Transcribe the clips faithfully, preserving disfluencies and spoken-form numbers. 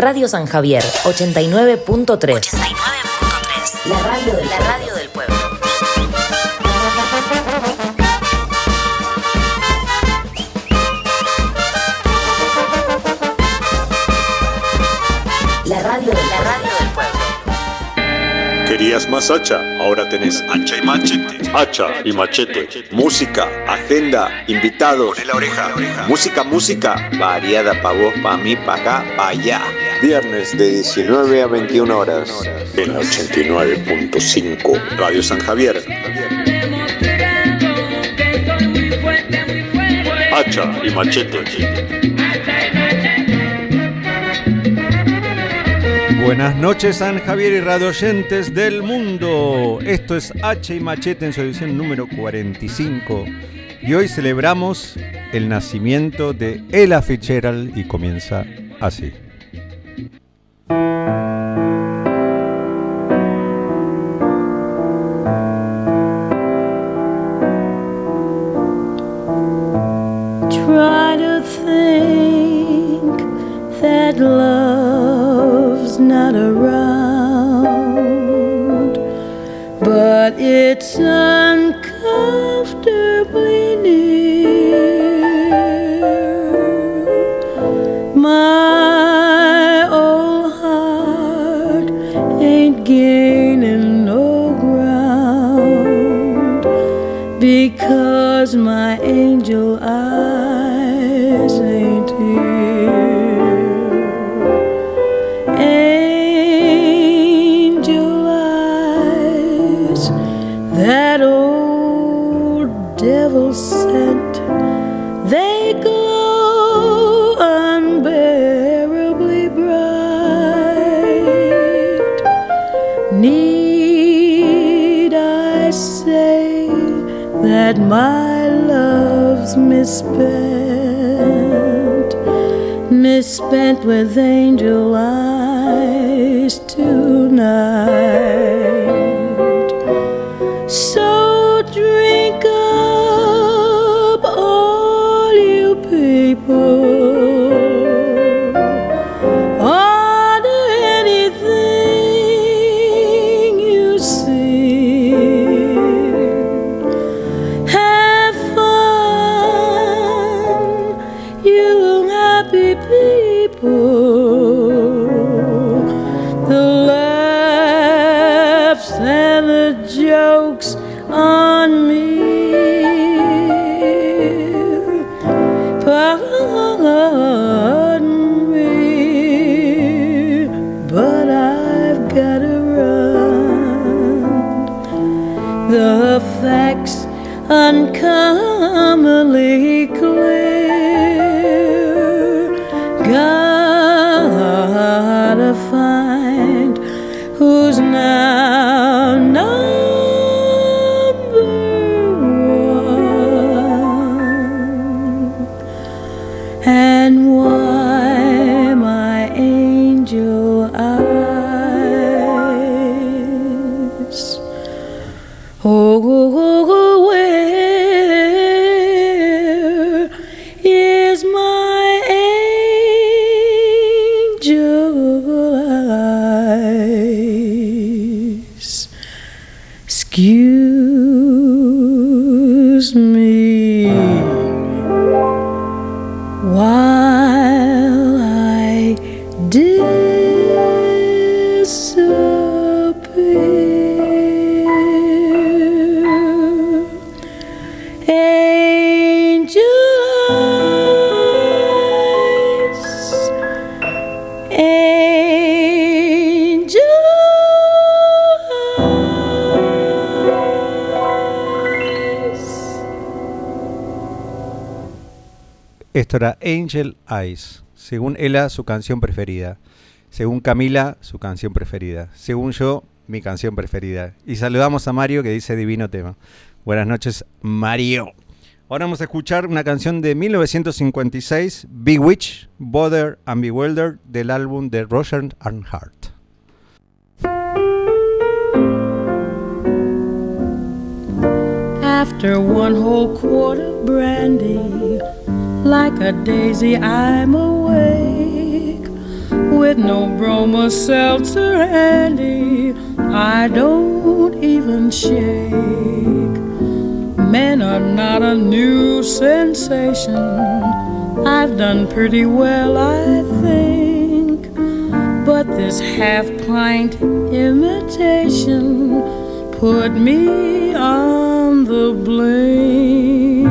Radio San Javier, ochenta y nueve punto tres. ochenta y nueve punto tres. La radio del, la radio del pueblo. La radio, la radio del pueblo. ¿Querías más hacha? Ahora tenés hacha y machete. Hacha y machete. Música, agenda, invitados. Poné la oreja. Música, música. Variada pa' vos, pa' mí, pa' acá, pa' allá. Viernes de diecinueve a veintiuna horas. En la ochenta y nueve punto cinco. Radio San Javier. Hacha y machete. Buenas noches, San Javier y radio oyentes del mundo. Esto es Hacha y Machete en su edición número cuarenta y cinco. Y hoy celebramos el nacimiento de Ella Fitzgerald y comienza así. Try to think that love's not around, but it's uncomfortably near. My old heart ain't gaining no ground because my angel eyes ain't here. Angel eyes, that old devil sent, they glow unbearably bright. Need I say that my love's misspent, misspent with angel eyes tonight? So drink up, all you people, order anything you see. Have fun, you happy people. The laughs and the jokes on me. Pardon me, but I've gotta run. The facts uncommonly clear. Gotta find who's now number one, and why my angel eyes. Oh, where is my angel eyes? Excuse me while I disappear. Angel eyes, angel eyes. Esto era Angel Eyes. Según Ella, su canción preferida. Según Camila, su canción preferida. Según yo, mi canción preferida. Y saludamos a Mario, que dice divino tema. Buenas noches, Mario. Ahora vamos a escuchar una canción de mil novecientos cincuenta y seis, Bewitched, Bothered and Bewildered, del álbum de Roger and Hart. After one whole quart of brandy, like a daisy I'm awake, with with no bromo seltzer handy. I don't even shake. Men are not a new sensation. I've done pretty well, I think. But this half-pint imitation put me on the blink.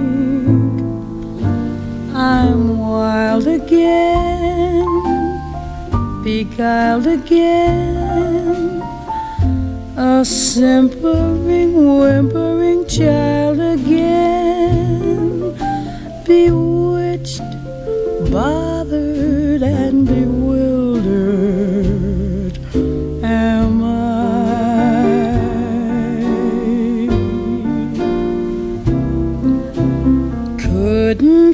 I'm wild again, beguiled again, a simpering, whimpering child again, bewitched, bothered, and bewildered am I. Couldn't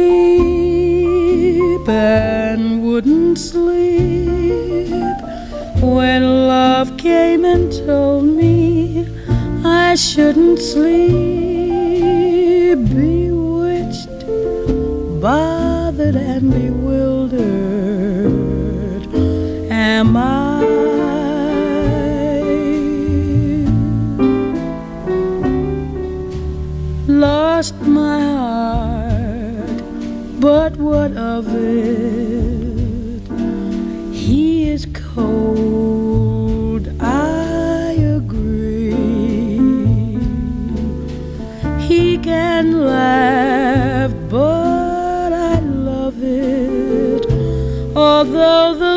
sleep and wouldn't sleep when love came and told me I shouldn't sleep. Bewitched, bothered, and bewildered am I. Lost my heart, but what of it? He is cold, I agree. He can laugh, but I love it, although the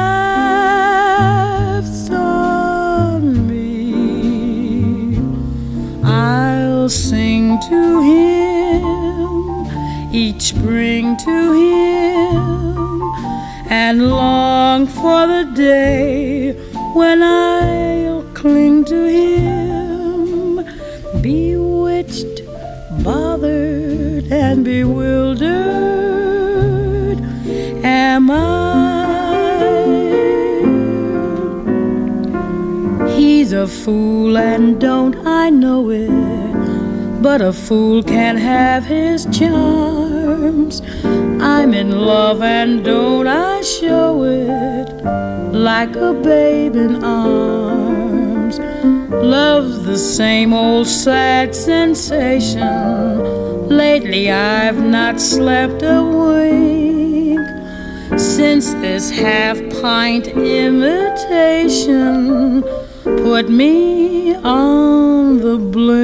laugh's on me. I'll sing to him each spring to him, and long for the day when I'll cling to him. Bewitched, bothered, and bewildered am I. He's a fool and don't I know it, but a fool can't have his charms. I'm in love and don't I show it, like a babe in arms. Love's the same old sad sensation. Lately I've not slept a wink since this half-pint imitation put me on the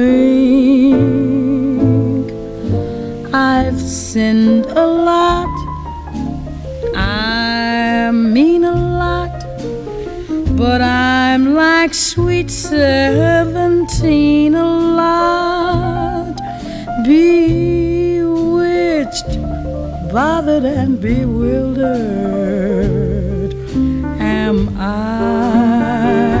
blink. I've sinned a lot, I mean a lot, but I'm like sweet seventeen a lot. Bewitched, bothered, and bewildered am I.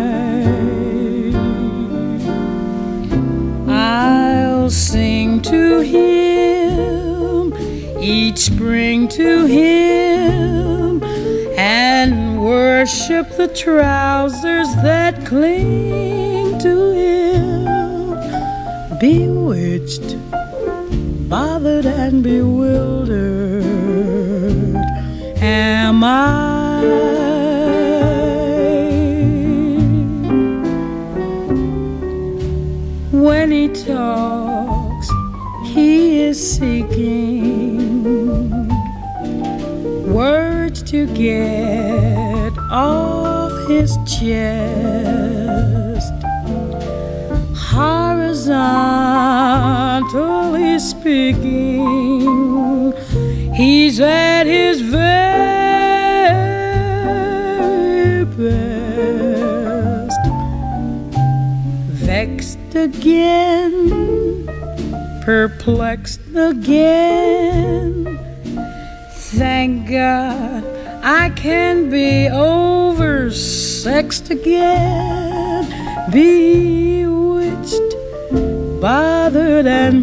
I'll sing to him each spring to him, and worship the trousers that cling to him. Bewitched, bothered, and bewildered am I. When he talks, he is seeking words to get off his chest. Horizontally speaking, he's at his very best. Vexed again, perplexed again. Thank God I can be oversexed again. Bewitched, bothered, and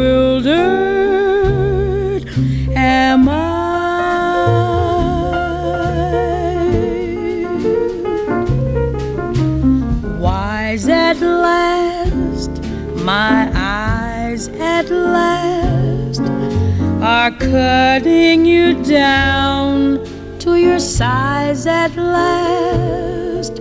bewildered am I. Wise at last, my eyes at last are cutting you down to your sighs at last,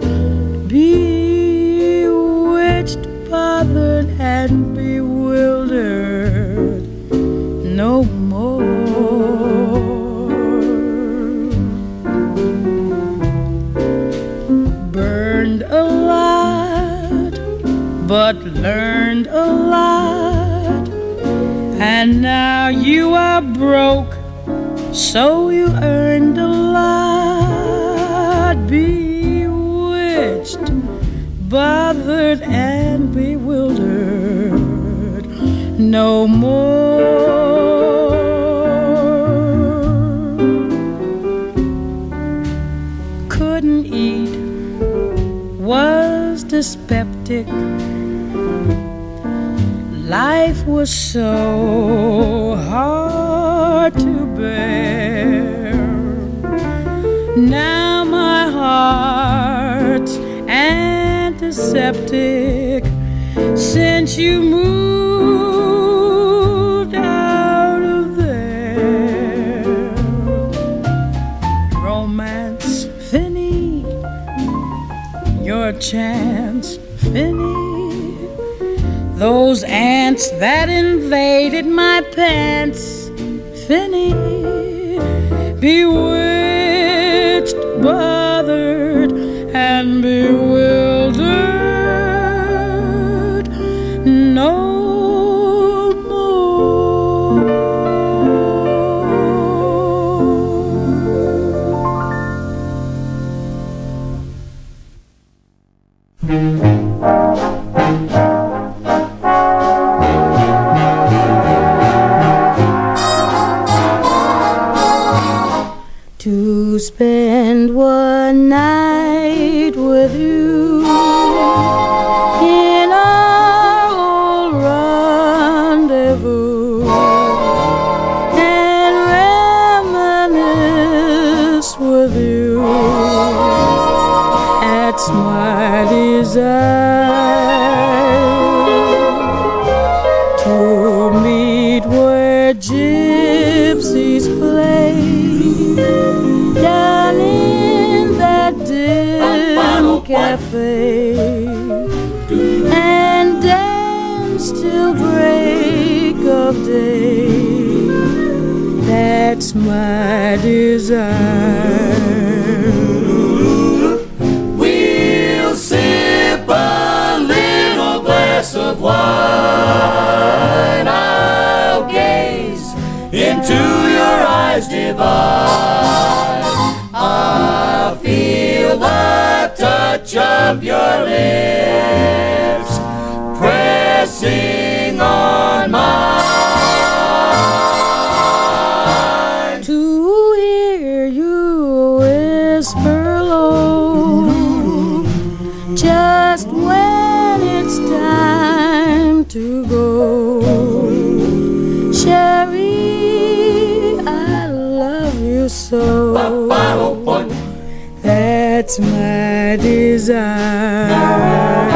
bewitched, bothered, and bewildered no more. Burned a lot, but learned a lot, and now you are broke, so you earned a lot. Bewitched, bothered, and bewildered no more. Couldn't eat, was dyspeptic, life was so hard to bear. Now my heart's antiseptic since you moved out of there. Romance, Finny, your chance, Finny. Those ants that invaded my pants, Finny. Bewitched, bothered, and bewildered no more. To spend one night with you in our old rendezvous and reminisce with you, that's my desire. To meet where gypsies play down in that dim cafe and dance till break of day, that's my desire. We'll sip a little glass of wine, I'll gaze into your eyes divine, I'll feel the touch of your lips pressing on mine. To hear you whisper low just when it's time to go. Sherry, I love you so, that's my desire.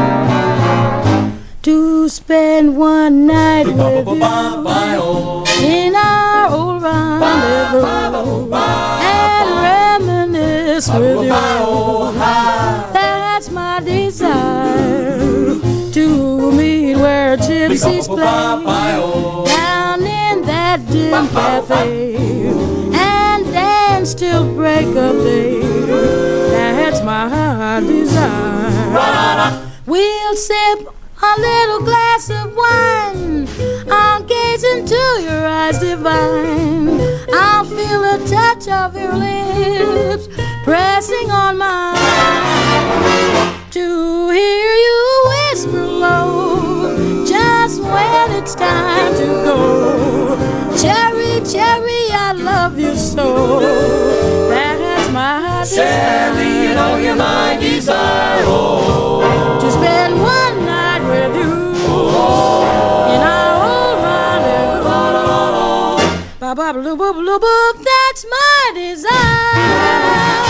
To spend one night with you in our old rendezvous and reminisce with you, that's my desire. To meet where gypsies play down in that dim cafe and dance till break of day, that's my desire. We'll sip a little glass of wine, I'll gaze into your eyes divine, I'll feel the touch of your lips pressing on mine. To hear you whisper low just when it's time to go. Cherry, cherry, I love you so, that's my desire. Sherry, you know you're my desire. Oh. To spend one night with you in our old rendezvous, ba-ba-ba-loo-boop-loo-boop, that's my desire.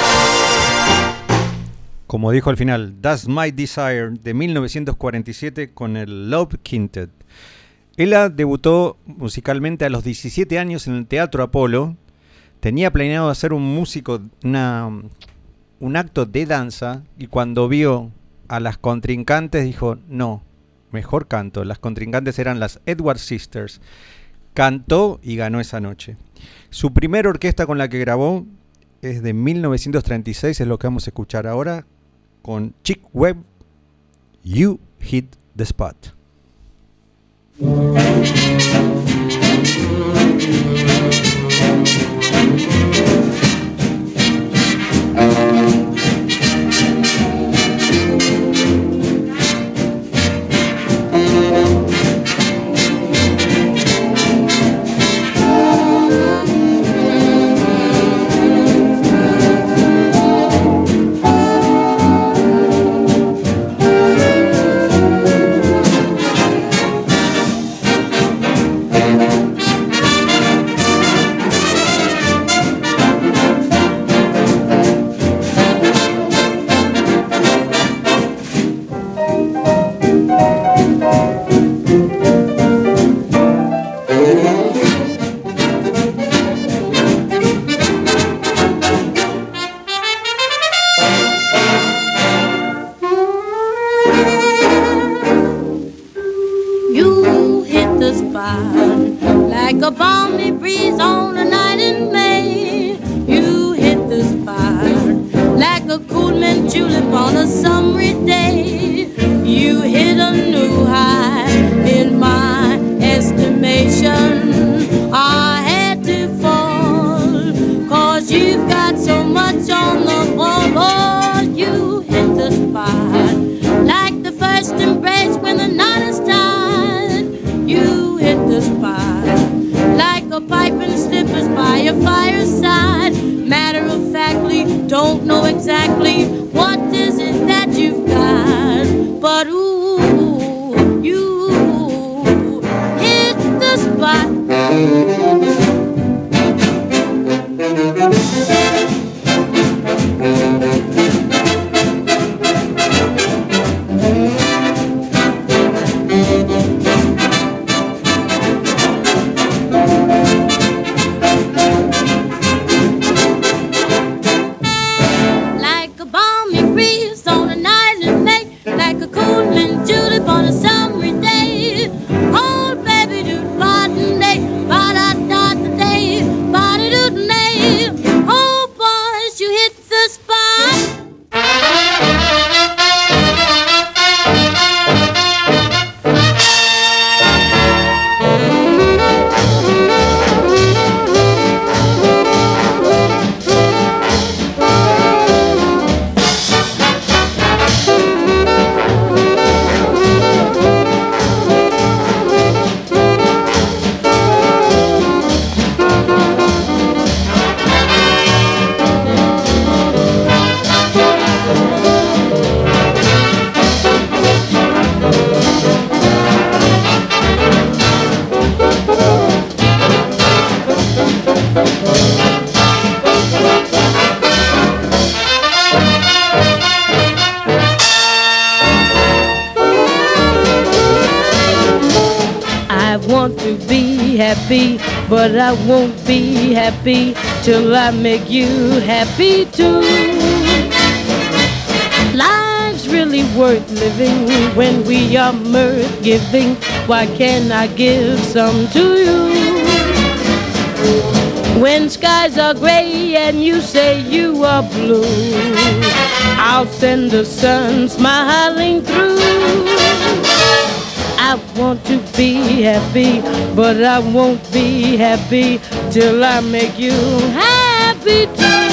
Como dijo al final, That's My Desire, de mil novecientos cuarenta y siete con el Love Quintet. Ella debutó musicalmente a los diecisiete años en el Teatro Apolo, tenía planeado hacer un músico, una, un acto de danza, y cuando vio a las contrincantes dijo, no, mejor canto. Las contrincantes eran las Edward Sisters. Cantó y ganó esa noche. Su primera orquesta con la que grabó es de mil novecientos treinta y seis, es lo que vamos a escuchar ahora, con Chick Webb, You Hit the Spot. But I won't be happy till I make you happy too. Life's really worth living when we are mirth giving. Why can't I give some to you? When skies are gray and you say you are blue, I'll send the sun smiling through. I want to be happy, but I won't be happy till I make you happy too.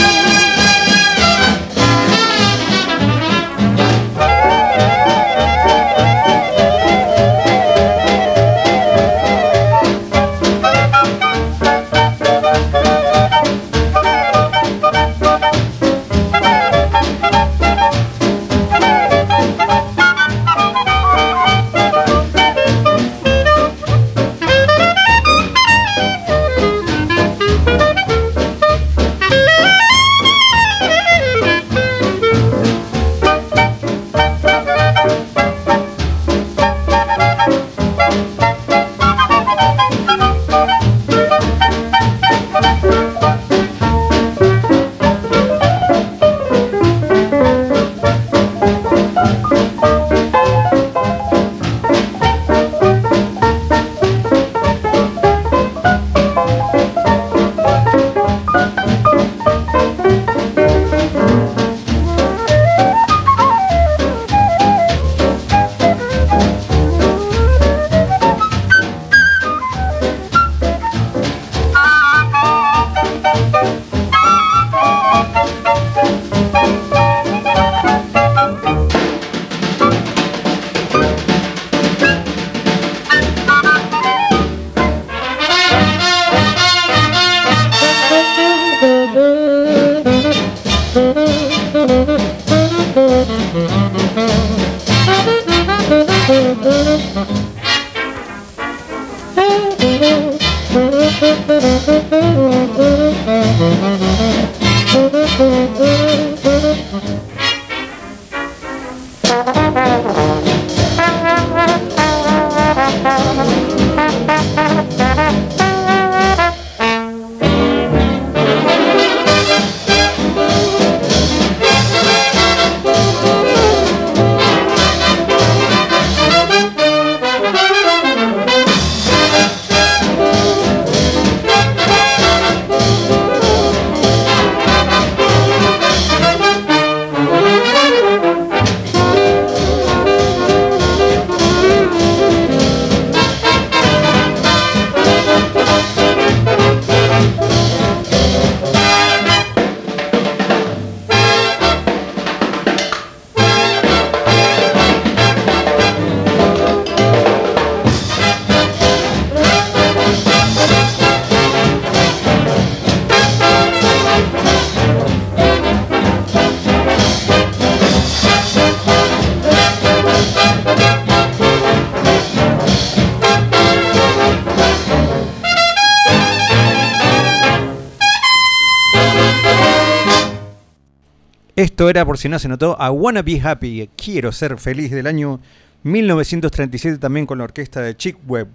Esto era, por si no se notó, I Wanna Be Happy, Quiero Ser Feliz, del año mil novecientos treinta y siete, también con la orquesta de Chick Webb.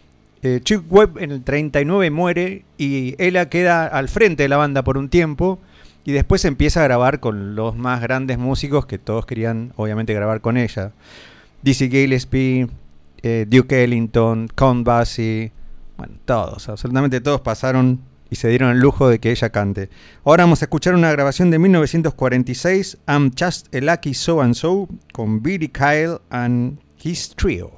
Eh, Chick Webb en el treinta y nueve muere y Ella queda al frente de la banda por un tiempo y después empieza a grabar con los más grandes músicos que todos querían, obviamente, grabar con ella. Dizzy Gillespie, eh, Duke Ellington, Count Basie, bueno, todos, absolutamente todos pasaron y se dieron el lujo de que ella cante. Ahora vamos a escuchar una grabación de mil novecientos cuarenta y seis, I'm Just a Lucky So and So, con Billy Kyle and his Trio.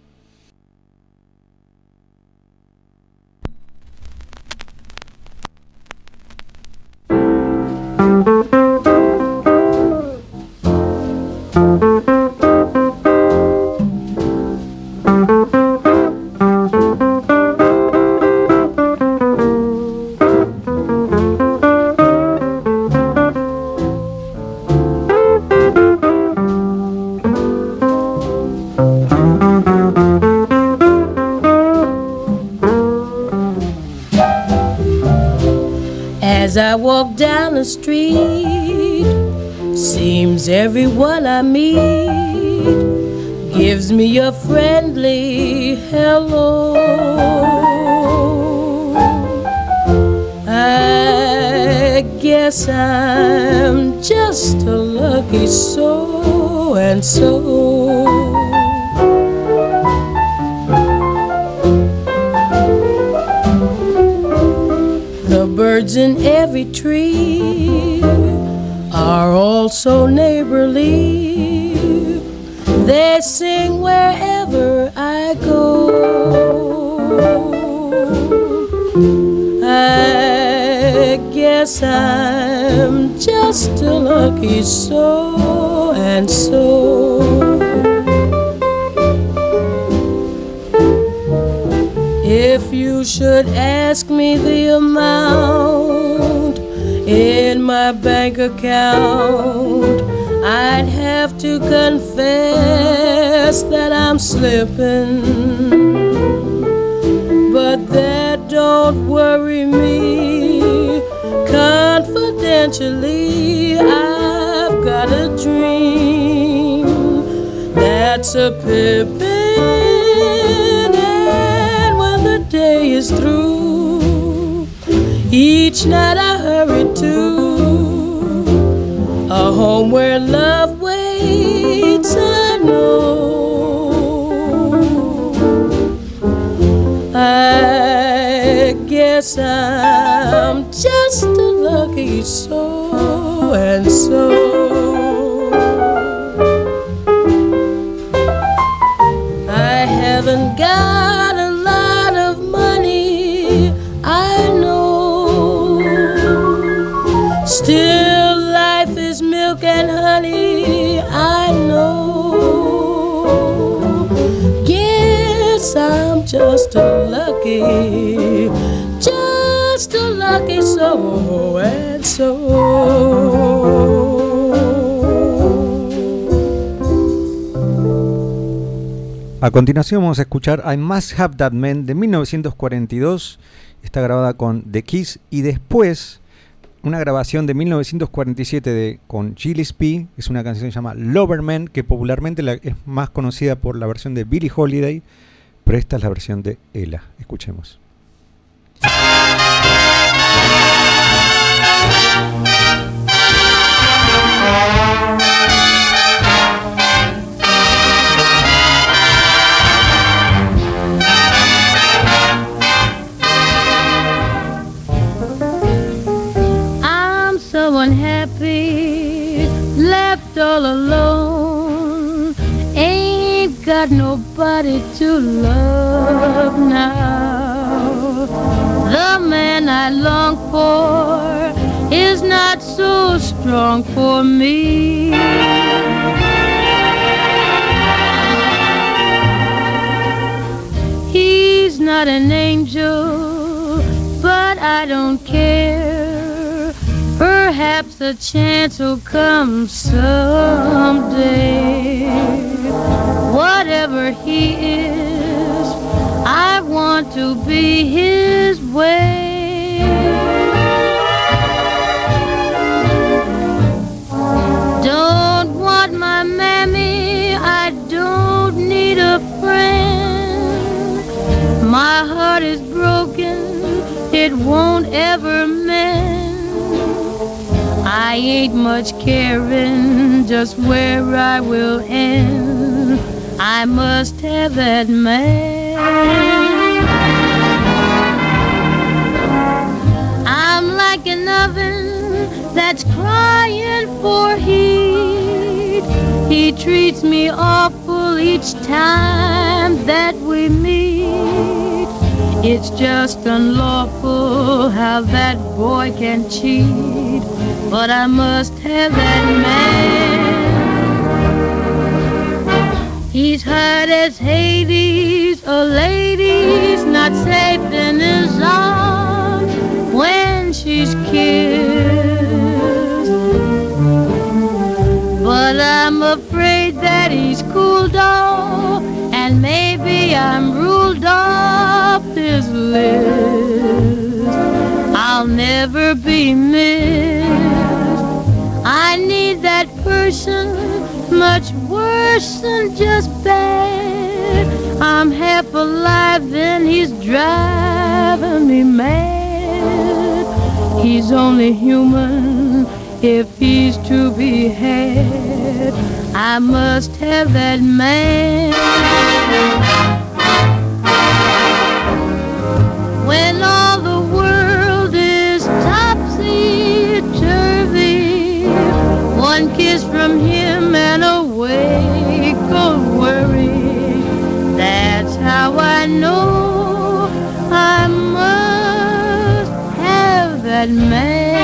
As I walk down the street, seems everyone I meet gives me a friendly hello. I guess I'm just a lucky so and so. The birds in every tree are all so neighborly. They sing wherever I go. I guess I'm just a lucky so and so. If you should ask me the amount in my bank account, I'd have to confess that I'm slipping. But that don't worry me. Confidentially, I've got a dream that's a pippin'. Day is through, each night I hurry to a home where love waits. I know. I guess I'm just a lucky so and so. I haven't got a lot of money, I know. Still life is milk and honey, I know. Guess I'm just a lucky, just a lucky lucky so and so. A continuación vamos a escuchar I Must Have That Man de mil novecientos cuarenta y dos. Está grabada con The Kiss y después una grabación de mil novecientos cuarenta y siete de, con Gillespie. Es una canción que se llama Loverman, que popularmente la, es más conocida por la versión de Billie Holiday, pero esta es la versión de Ella. Escuchemos. Unhappy, left all alone, ain't got nobody to love now. The man I long for is not so strong for me. He's not an angel, but I don't care. Perhaps a chance will come someday. Whatever he is, I want to be his way. Don't want my mammy, I don't need a friend. My heart is broken, it won't ever mend. I ain't much caring just where I will end. I must have that man. I'm like an oven that's crying for heat. He treats me awful each time that we meet. It's just unlawful how that boy can cheat. But I must have that man. He's hot as Hades, a lady's not safe in his arms when she's kissed. But I'm afraid that he's cooled off, and maybe I'm ruled off his list. I'll never be missed. I need that person much worse than just bad. I'm half alive, then he's driving me mad. He's only human if he's to be had. I must have that man. When all the world is topsy-turvy, one kiss from him and away goes worry. That's how I know I must have that man.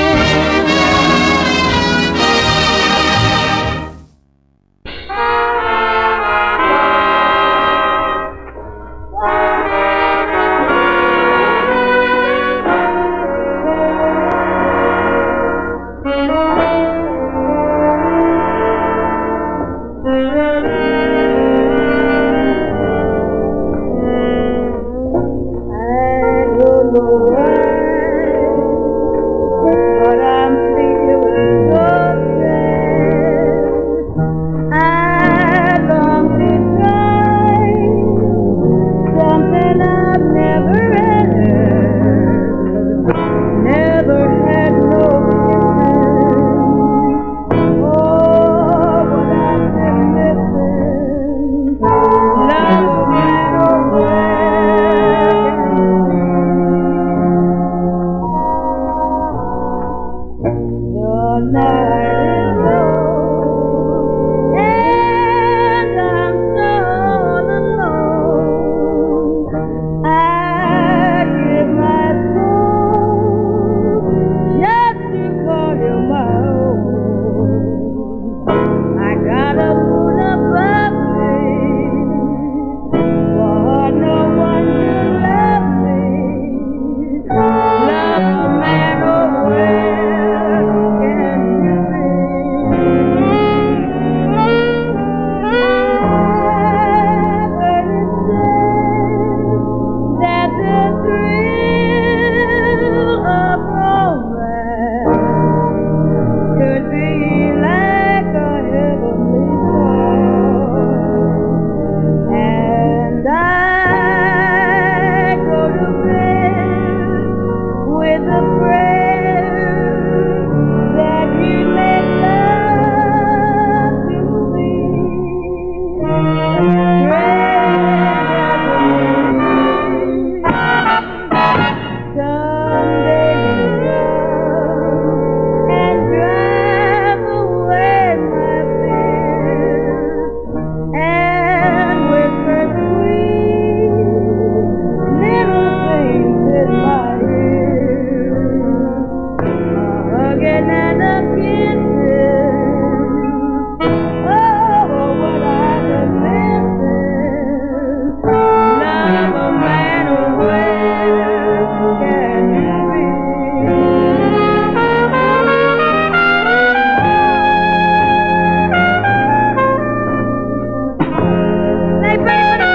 Love hugging and a kissing. Oh, what I've been missing. Love a man away, can you be? They pray for the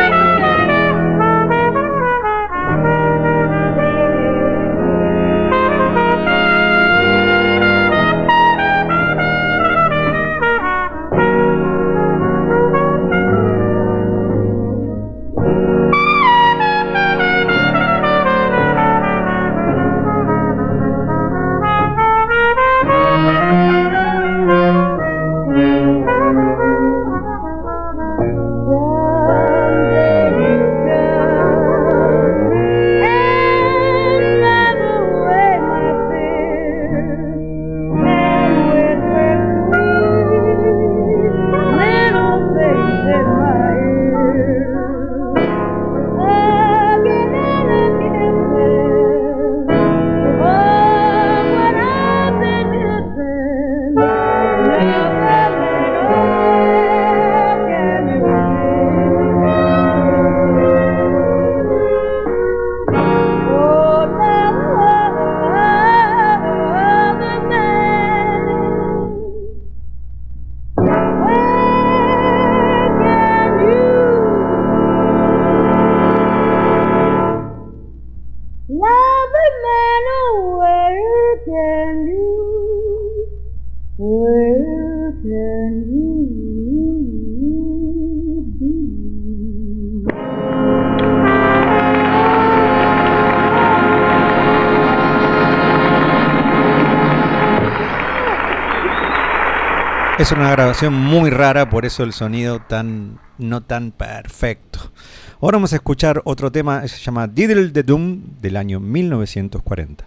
Es una grabación muy rara, por eso el sonido tan no tan perfecto. Ahora vamos a escuchar otro tema, se llama Diddle de Doom del año mil novecientos cuarenta.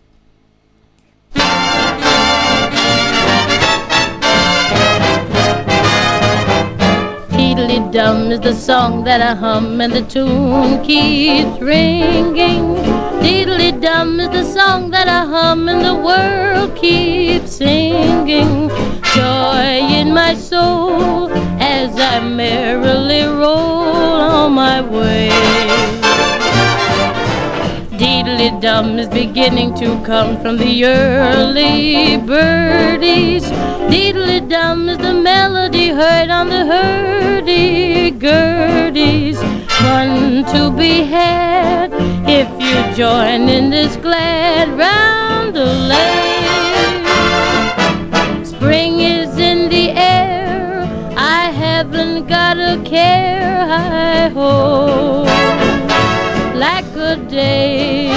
Diddly-dum is the song that I hum and the tune keeps ringing. Diddly-dum is the song that I hum and the world keeps singing. Joy in my soul as I merrily roll on my way. Diddly-dum is beginning to come from the early birdies. Diddly-dum is the melody heard on the hurdy-gurdies. Fun to be had if you join in this glad roundelay. Spring is in the air, I haven't got a care, hi-ho, like a day.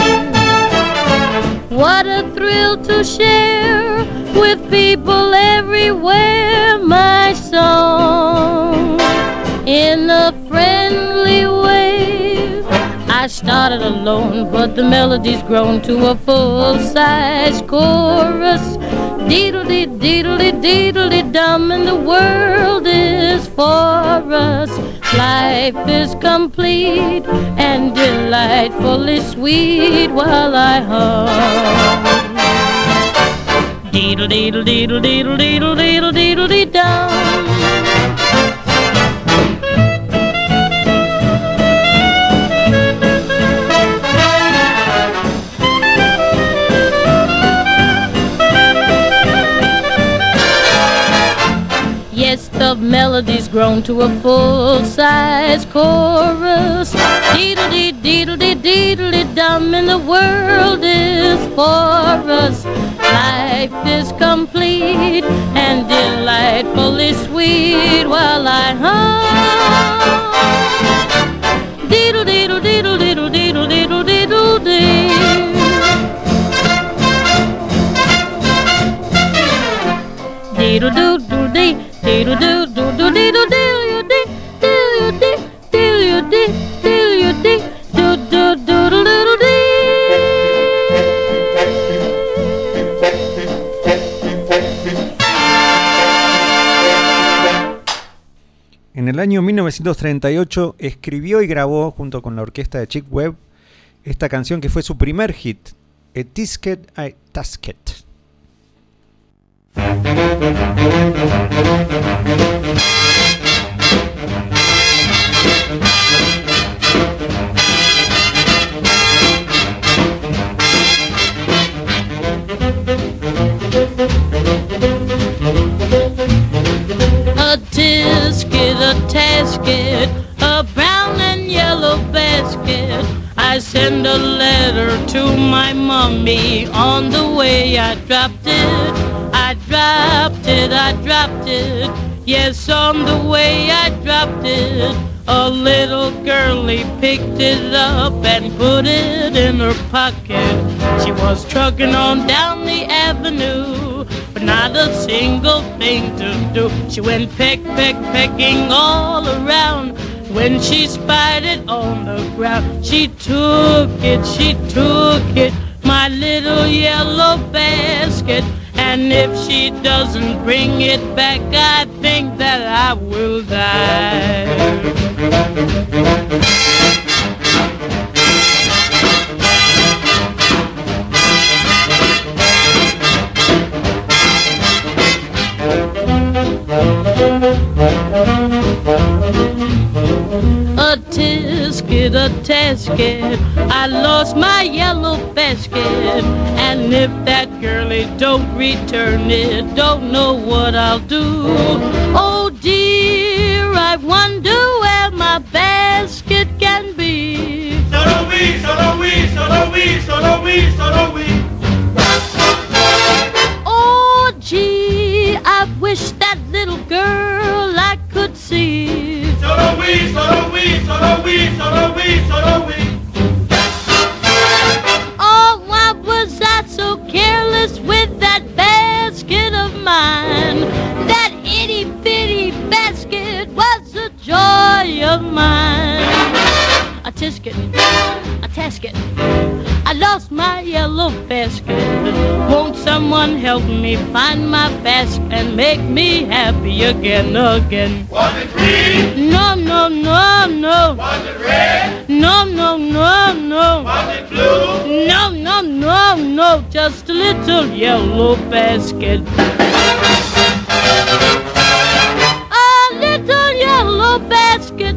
What a thrill to share with people everywhere my song in a friendly way. I started alone, but the melody's grown to a full-size chorus. Deedle-dee, deedle-dee, deedle-dee-dum, and the world is for us. Life is complete and delightfully sweet while I hum. Deedle-deedle-deedle-deedle-deedle-deedle-deedle-dee-dum. Yes, the melody's grown to a full-size chorus. Deedle-dee, deedle-dee, deedle-dee-dum, and the world is for us. Life is complete and delightfully sweet while I hum. Deedle-deedle-deedle-deedle-deedle-deedle-deedle-dee. Deedle-doo-doo-dee. Diddle do do do diddle diddle you dee diddle you dee diddle you dee diddle you dee do do do do do dee. En el año mil novecientos treinta y ocho escribió y grabó junto con la orquesta de Chick Webb esta canción que fue su primer hit, A Tisket I Tasket. A tisket, a tasket, a brown and yellow basket. I send a letter to my mommy. On the way I dropped it, I dropped it, I dropped it. Yes, on the way I dropped it. A little girlie picked it up and put it in her pocket. She was trucking on down the avenue, but not a single thing to do. She went peck, peck, pecking all around. When she spied it on the ground, she took it, she took it, my little yellow basket. And if she doesn't bring it back, I think that I will die. A tisket, a tasket, I lost my yellow basket. And if that girlie don't return it, don't know what I'll do. Oh dear, I wonder where my basket can be. Solo we, solo we, solo we, solo we, solo we. Oh gee, I wish that little girl I could see. Solo we, solo we, solo we, solo we, solo we. Oh, why was I so careless with that basket of mine? That itty bitty basket was the joy of mine. A tisket, a tasket, I lost my yellow basket. Won't someone help me find my basket and make me happy again, again? Was it green? No, no, no, no. Was it red? No, no, no, no. Was it blue? No, no, no, no. Just a little yellow basket. A little yellow basket.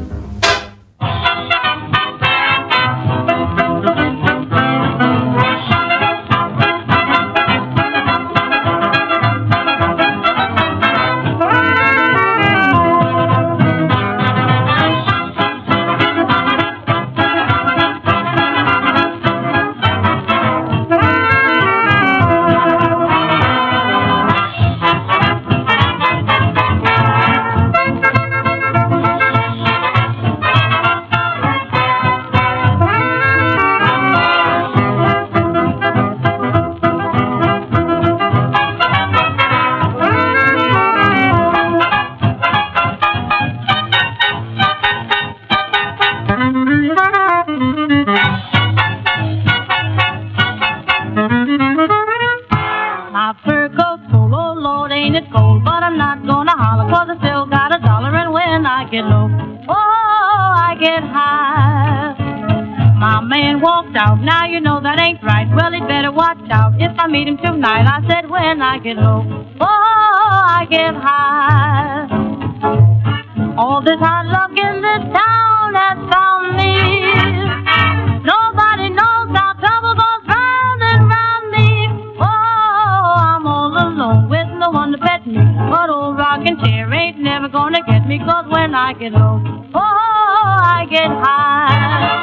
My fur coat's full, oh Lord, ain't it cold? But I'm not gonna holler, cause I still got a dollar. And when I get low, oh, I get high. My man walked out, now you know that ain't right. Well, he'd better watch out if I meet him tonight. I said when I get low, oh, I get high. All this hard luck in this town has found me. Nobody knows how trouble goes round and round me. Oh, I'm all alone with no one to pet me. But old rocking chair ain't never gonna get me. Cause when I get low, oh, I get high.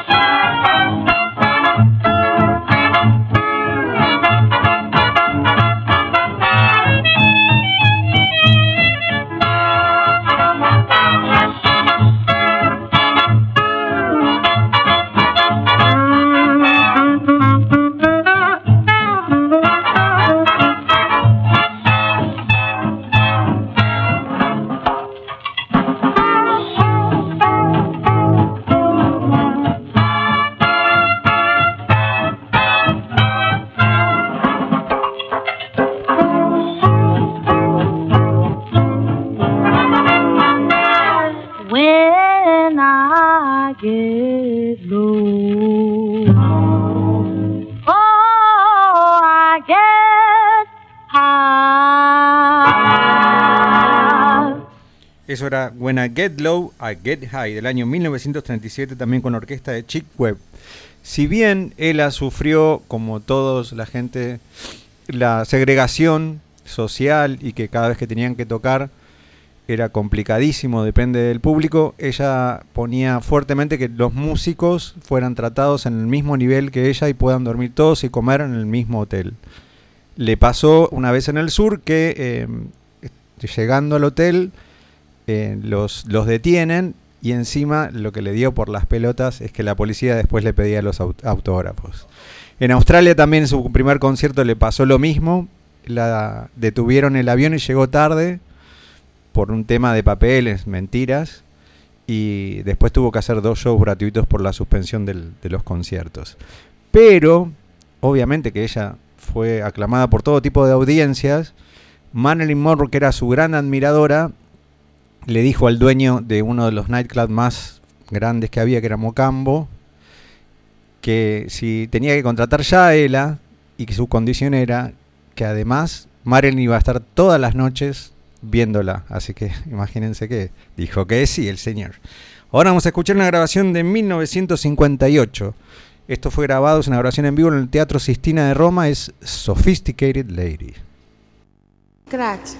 Eso era When I Get Low, I Get High, del año mil novecientos treinta y siete, también con orquesta de Chick Webb. Si bien Ella sufrió, como todos la gente, la segregación social y que cada vez que tenían que tocar era complicadísimo, depende del público, ella ponía fuertemente que los músicos fueran tratados en el mismo nivel que ella y puedan dormir todos y comer en el mismo hotel. Le pasó una vez en el sur que eh, llegando al hotel eh, los, los detienen y encima lo que le dio por las pelotas es que la policía después le pedía los aut- autógrafos. En Australia también en su primer concierto le pasó lo mismo, la detuvieron el avión y llegó tarde por un tema de papeles, mentiras, y después tuvo que hacer dos shows gratuitos por la suspensión del, de los conciertos. Pero, obviamente que ella fue aclamada por todo tipo de audiencias. Marilyn Monroe, que era su gran admiradora, le dijo al dueño de uno de los nightclubs más grandes que había, que era Mocambo, que si tenía que contratar ya a Ella, y que su condición era que además Marilyn iba a estar todas las noches viéndola. Así que imagínense que dijo que sí el señor. Ahora vamos a escuchar una grabación de mil novecientos cincuenta y ocho. Esto fue grabado, es una grabación en vivo en el Teatro Sistina de Roma. Es Sophisticated Lady. Grazie.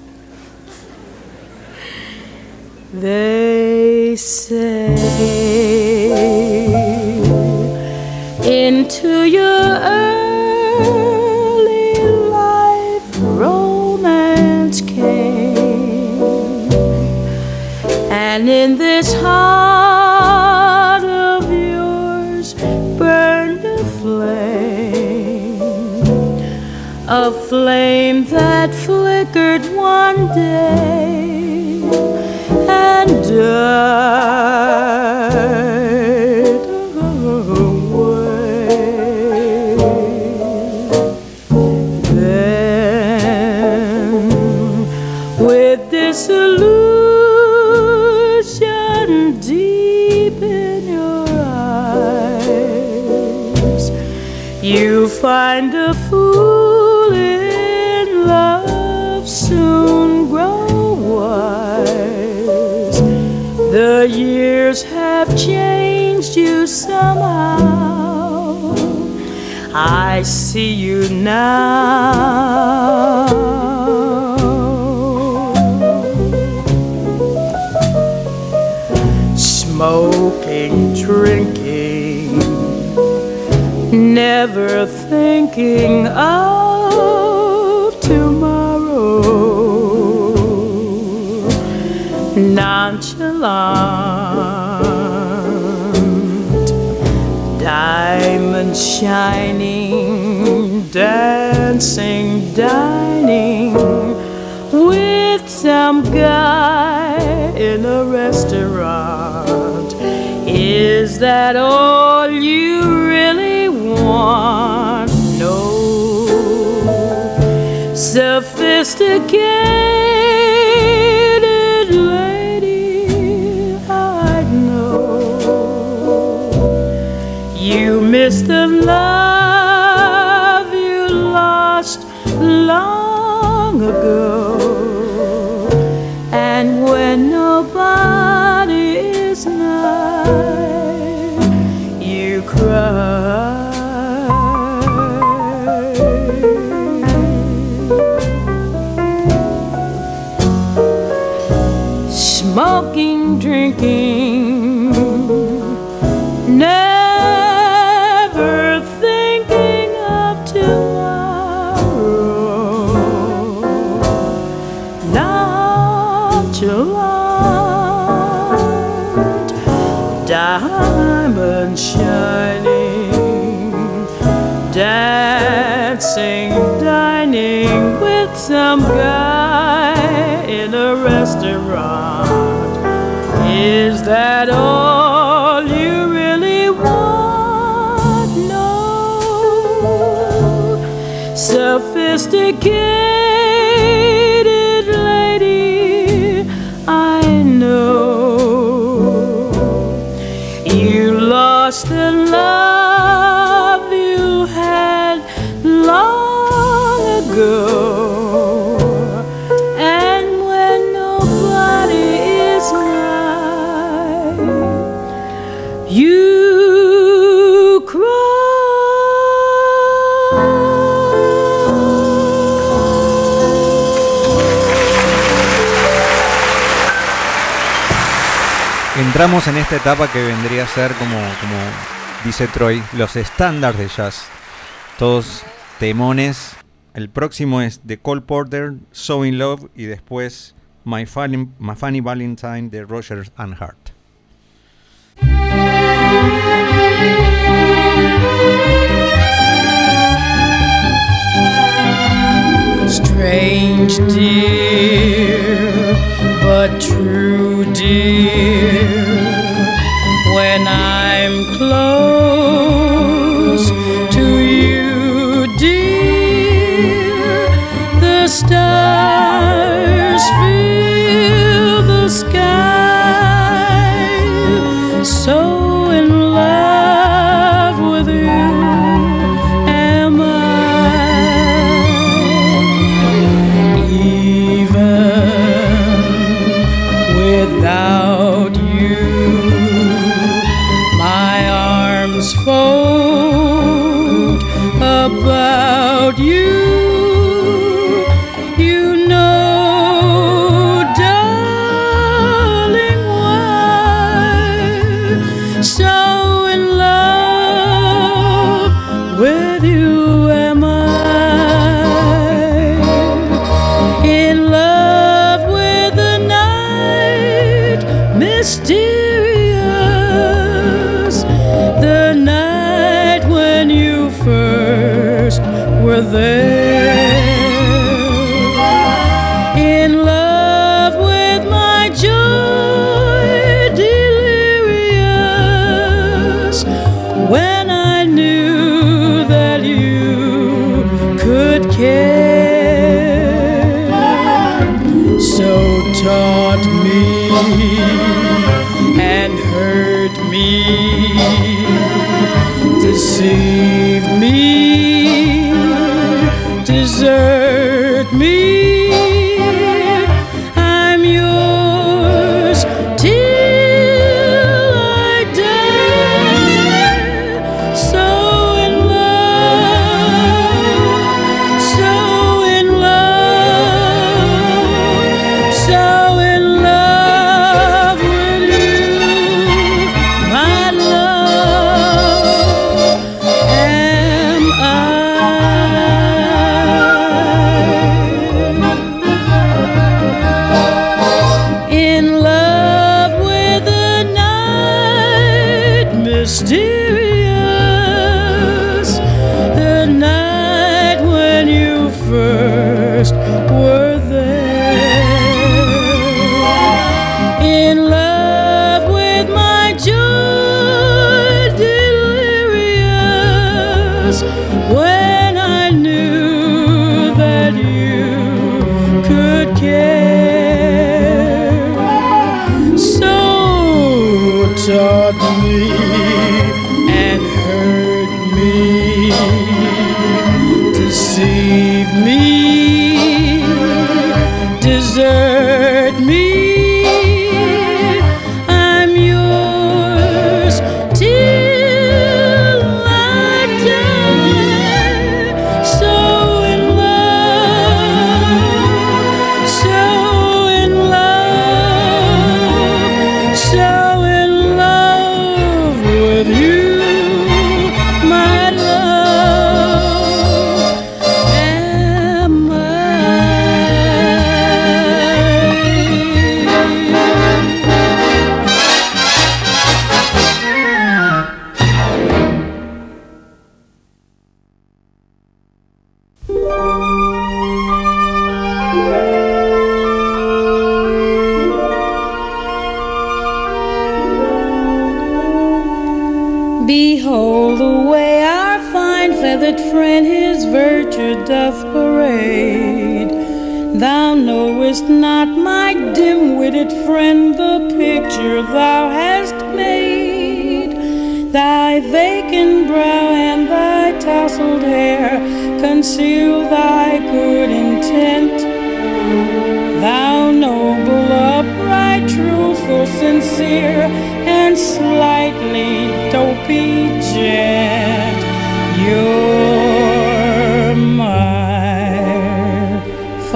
They say into your early life romance came, and in this heart of yours burned a flame, a flame that flickered one day and died away. Then, with disillusion deep in your eyes, you find a fool in love soon grow wise. The years have changed you somehow. I see you now. Smoking, drinking, never thinking of tomorrow. Nonchalant, diamond shining, dancing, dining with some guy in a restaurant. Is that all you really want? No. Sophisticated lady, I know you miss the love you lost long ago. And when nobody is nigh, you cry. Smoking, drinking, never thinking of tomorrow. Nonchalant, diamond shining, dancing, dining with some guy in a restaurant. Is that all you really want? No. Sophisticated lady, I know you lost the love you had long ago. And when nobody entramos en esta etapa que vendría a ser, como, como dice Troy, los estándares de jazz. Todos temones. El próximo es de Cole Porter, So in Love, y después My Funny, My Funny Valentine de Rodgers and Hart. Strange dear, but true dear, when I'm close to you, dear, the stars fill the sky, so in love with you am I, even without you, my arms fold about you. You know, darling, why so in love with you am I, in love with the night, mysterious, the night when you first were there, in love with my joy delirious, when I knew that you could care, so taught me and hurt me, deceive me, desert me. I'm yours till I die. So in love, so in love, so in love with you, my love, am I. In love with the night, mysterious, the night when you first were there, in love with my joy delirious, when I knew that you could care, so taught me and hurt me, deceive me, desert me. I'm yours till I die. So in love, so in love, so in love with you, my love, am I. Behold the way our fine feathered friend his virtue doth parade. Thou knowest not, my dim-witted friend, the picture thou hast made. Thy vacant brow and thy tousled hair conceal thy good intent. Thou noble, upright, truthful, sincere, and slightly dopey gent, you're my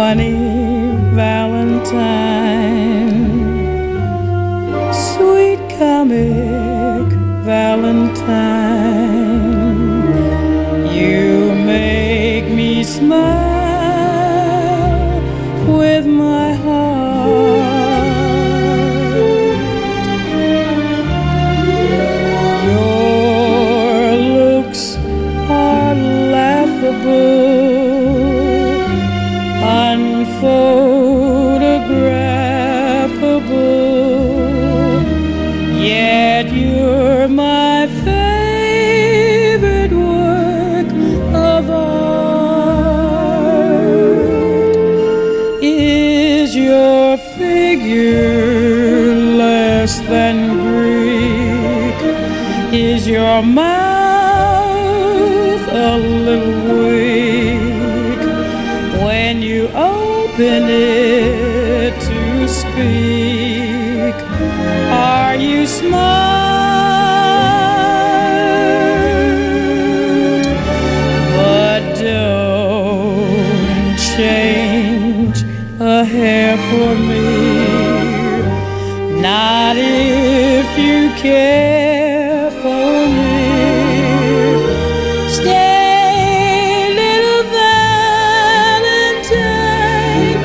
funny Valentine, sweet comic Valentine. You make me smile with my heart. Your looks are laughable, unphotographable, yet you're my favorite work of art. Is your figure less than Greek? Is your mouth a little weak when you open it to speak? Are you smart? But don't change a hair for me, not if you care for me. Stay, little Valentine,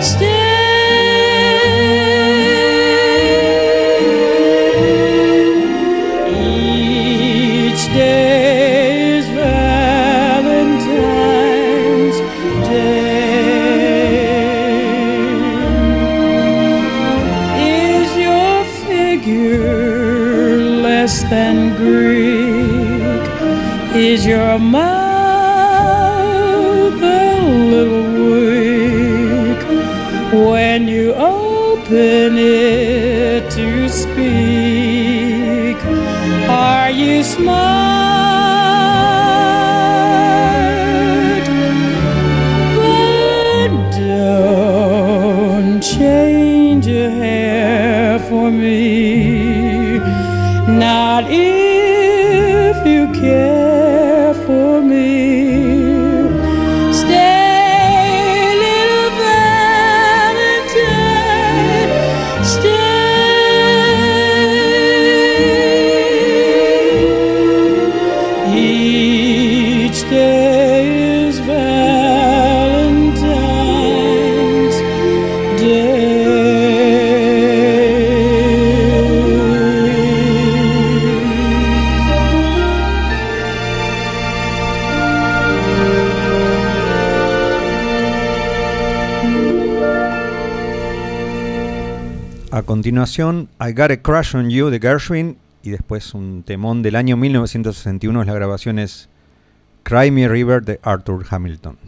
stay. Each day is Valentine's Day. Is your figure less than Greek? Is your mouth a little weak when you open it to speak? Are you smart? But don't change a hair for me, not if you care for me. Stay, little Valentine, stay. Each day is Valentine's Day. A continuación, I Got a Crush on You de Gershwin, y después un temón del año mil novecientos sesenta y uno, la grabación es Cry Me a River de Arthur Hamilton.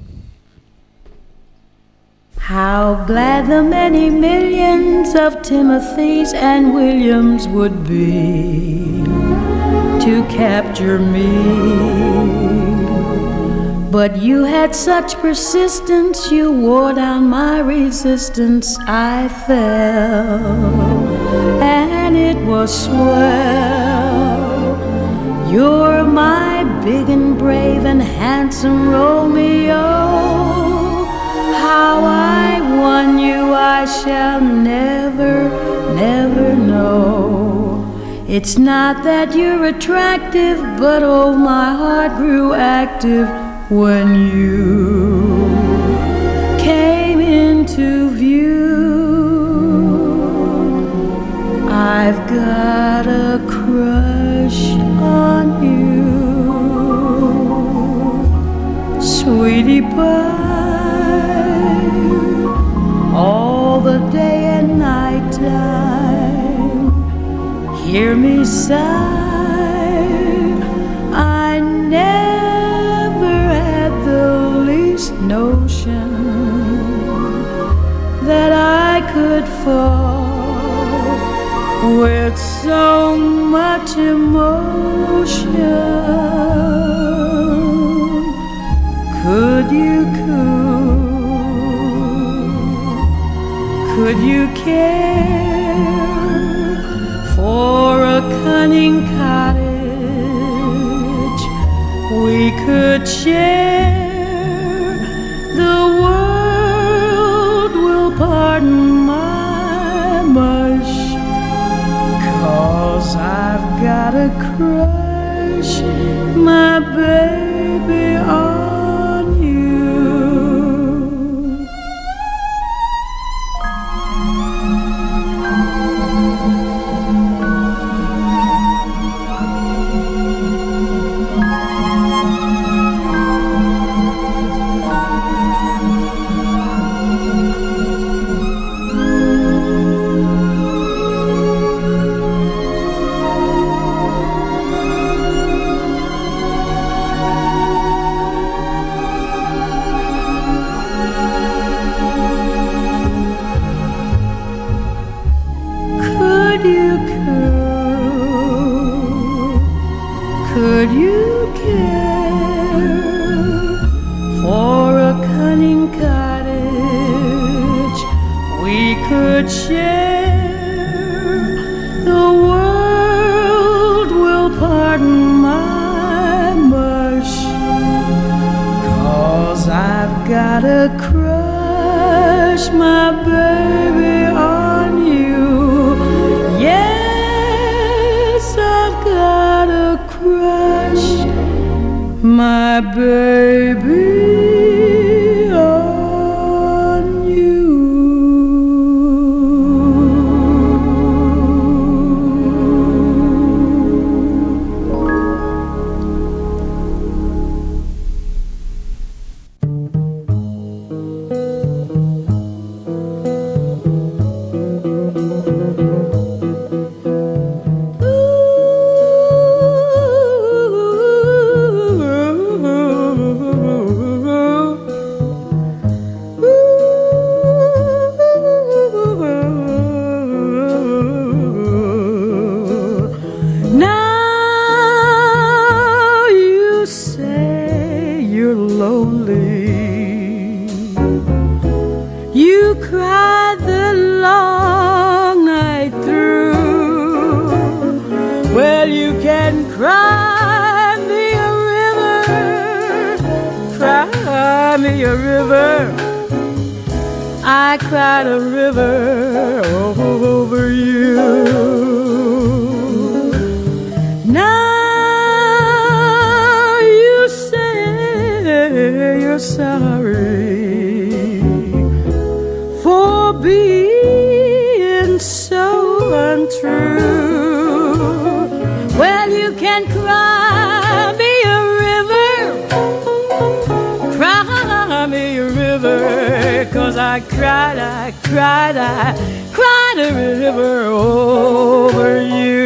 How glad the many millions of Timothys and Williams would be to capture me. But you had such persistence, you wore down my resistance. I fell, and it was swell. You're my big and brave and handsome Romeo. How I won you I shall never, never know. It's not that you're attractive, but oh, my heart grew active when you came into view. I've got a crush on you, sweetie pie, all the day and night time. Hear me sigh, I never had the least notion that I could fall with so much emotion. Could you coo? Could you care for a cunning cottage we could share? The world will pardon my mush, 'cause could share, the world will pardon my mush, 'cause I've got a crush, my baby, on you. Yes, I've got a crush, my baby, on you. I cried a river over you. Now you say you're sorry for being so untrue. Well, you can cry me a river, cry me a river, 'cause I cried, I cried, I cried a river over you.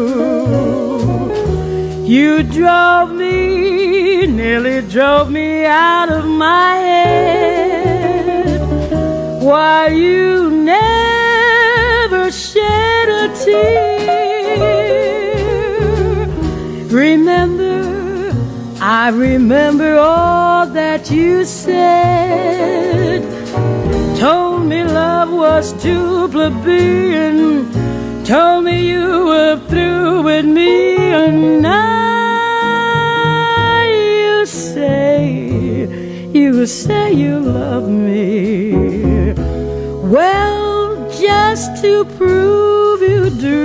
You drove me, nearly drove me out of my head, while you never shed a tear. Remember, I remember all that you said, told me love was too plebeian, told me you were through with me, and now you say, you say you love me. Well, just to prove you do,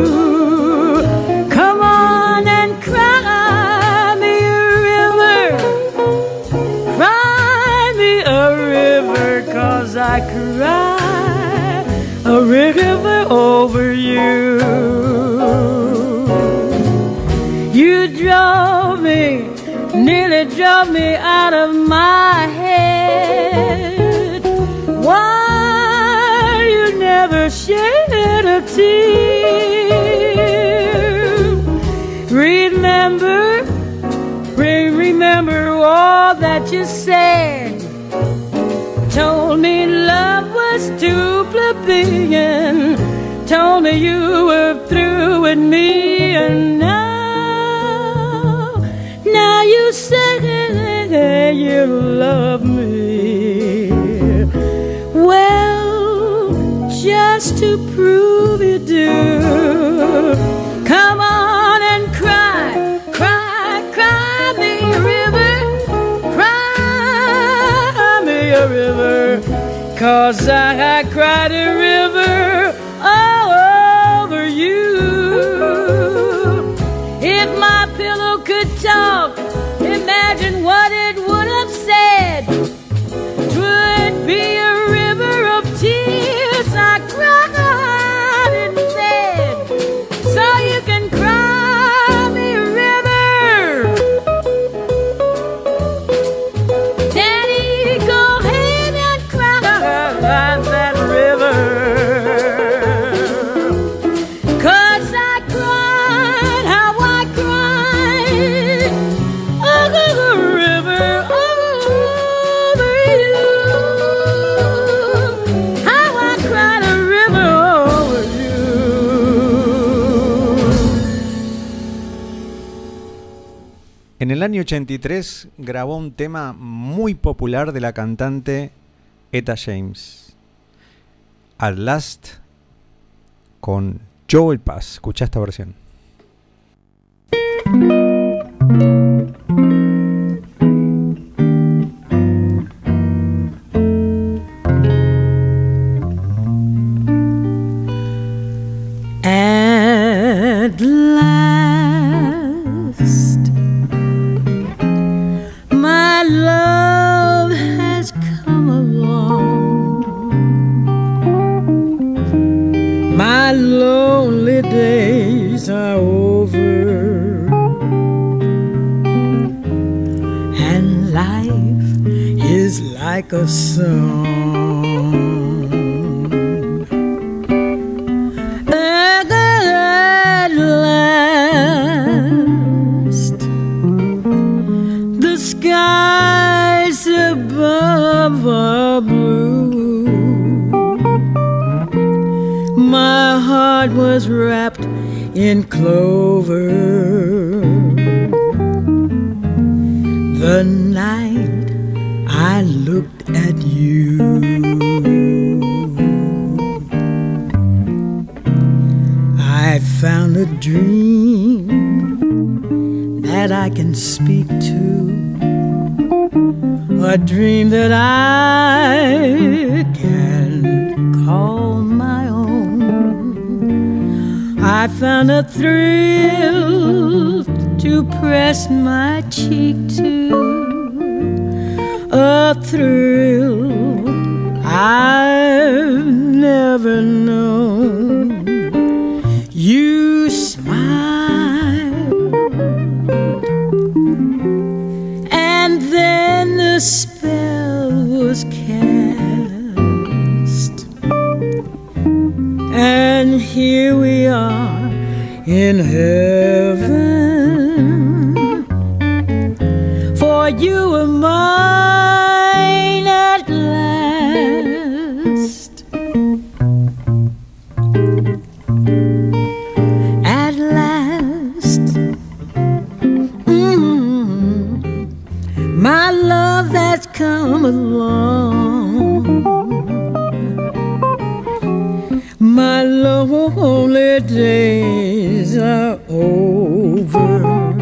come on and cry me a river, cry me a river, 'cause I cry a river over you. You drove me, nearly drove me out of my head, why you never shed a tear. Remember, remember all that you said, told me love was too plebeian, told me you were through with me, and now, now you say you love me. Well, just to prove you do, come on and cry, cry, cry me a river, cry me a river, 'cause I, I cried a river all over you. If my pillow could talk, imagine what it would have said. 'Twould be a river of tears I cried and said, so you can cry me a river. Daddy, go ahead and cry that river, 'cause I cried how I cried over the river over you. How I cried a river over you. En el año ochenta y tres grabó un tema muy popular de la cantante Etta James. At Last con Joel Paz. Escuchá esta versión. At last, my love has come along. My lonely days are over, and life is like a song. At last, the skies above are blue. My heart was wrapped in clover the night I looked at you. I found a dream that I can speak to, a dream that I can call my own. I found a thrill to press my cheek to, a thrill I've never known. You smiled, and then the spell was cast, and here we are in heaven, for you were mine at last. At last, mm, my love that's come along. My lonely days are over,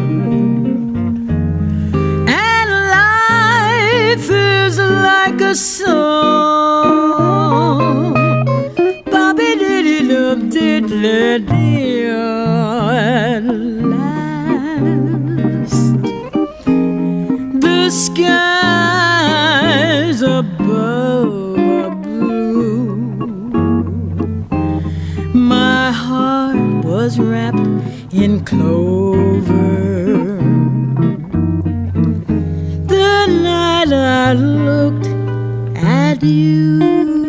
and life is like a song. Ba-bi-di-di-dum-di-di-di-di. At last, the skies above are blue. My heart was wrapped in clover the night I looked at you.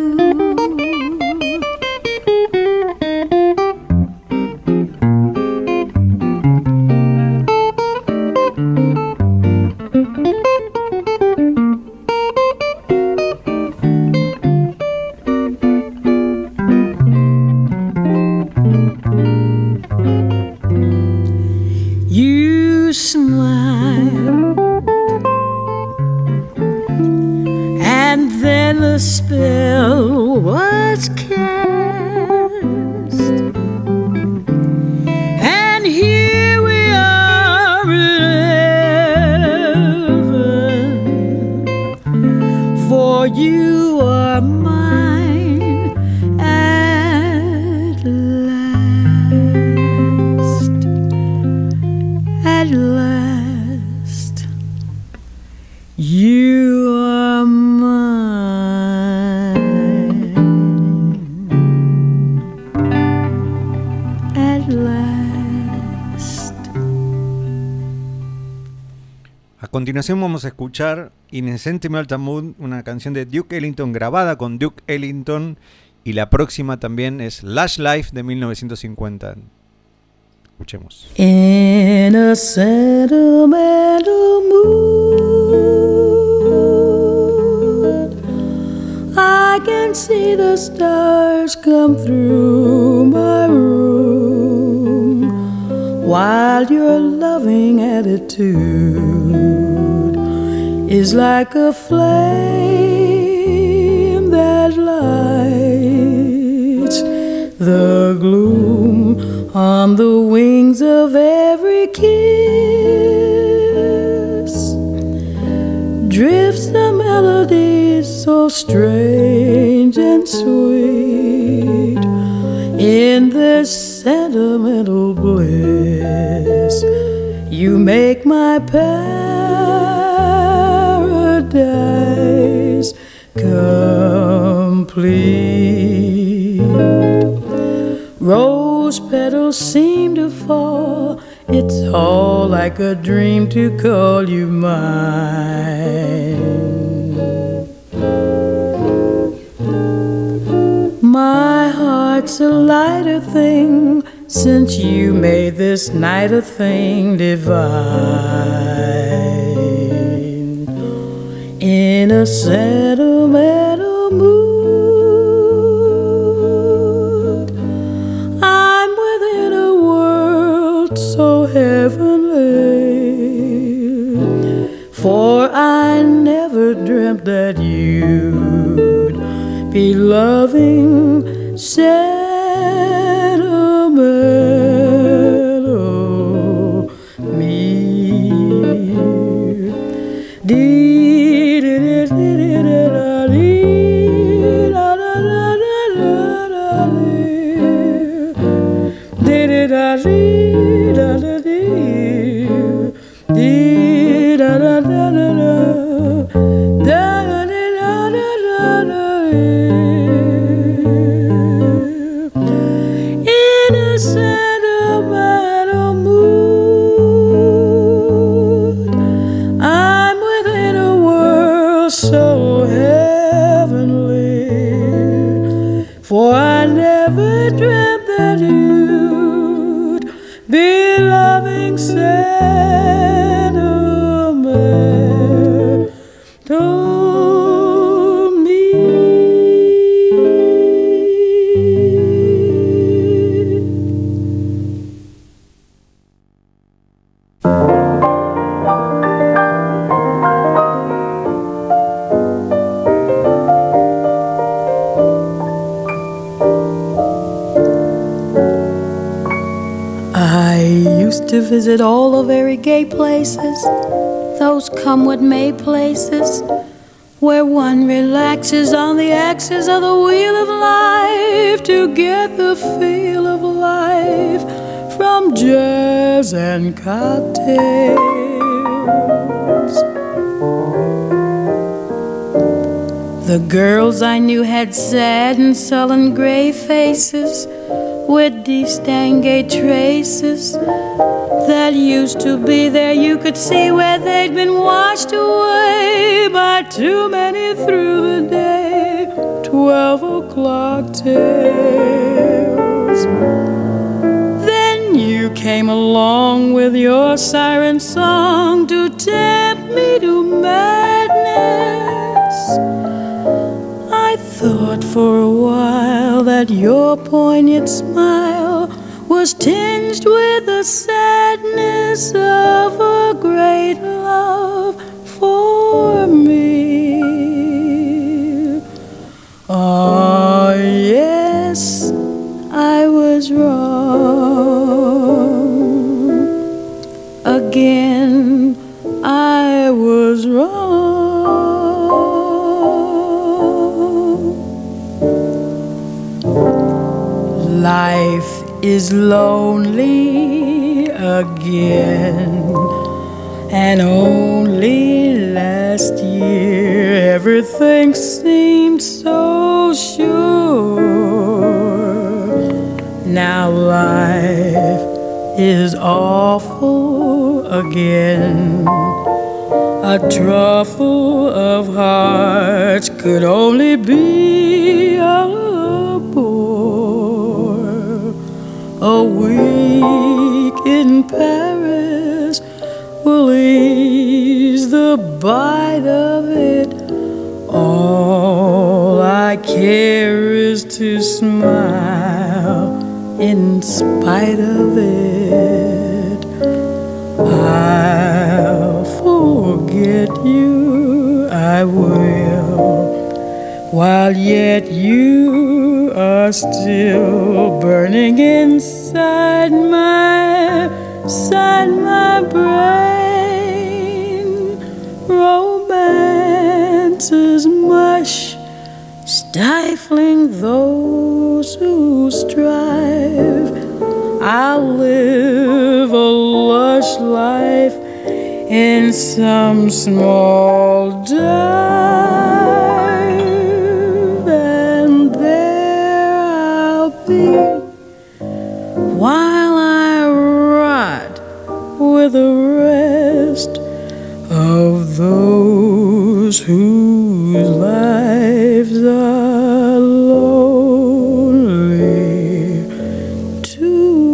You smiled, and then the spell was cast, and here we are in heaven, for you are mine at last. At last, you are mine. At last. A continuación vamos a escuchar In a Sentimental Mood, una canción de Duke Ellington grabada con Duke Ellington, y la próxima también es Lush Life de mil novecientos cincuenta. Escuchemos. In a sentimental mood, I can see the stars come through my room, while your loving attitude is like a flame that lights strange and sweet in this sentimental bliss. You make my paradise complete. Rose petals seem to fall. It's all like a dream to call you mine. My heart's a lighter thing since you made this night a thing divine. In a sentimental mood, I'm within a world so heavenly, for I never dreamt that you'd be loving sentimental me. Dee dee dee dee dee dee da da da da da dee dee da dee da da dee dee da da da da da. For I never dreamt that you'd be loving sentimental to me. To visit all the very gay places, those come what may places, where one relaxes on the axis of the wheel of life to get the feel of life from jazz and cocktails. The girls I knew had sad and sullen gray faces with distingué traces that used to be there. You could see where they'd been washed away by too many through the day twelve o'clock tales. Then you came along with your siren song to tempt me to madness. I thought for a while that your poignant smile was tinged with the sadness of a great love for me. Oh, yes, I was wrong. Again, I was wrong. Life is lonely again, and only last year everything seemed so sure. Now life is awful again. A truffle of hearts could only be a bore. A week in Paris will ease the bite of it. All I care is to smile in spite of it. I'll forget you, I will, while yet you are still burning inside my, inside my brain. Romance is mush stifling those who strive. I'll live a lush life in some small dive, and there I'll be while I rot with the rest of those whose lives are lonely too.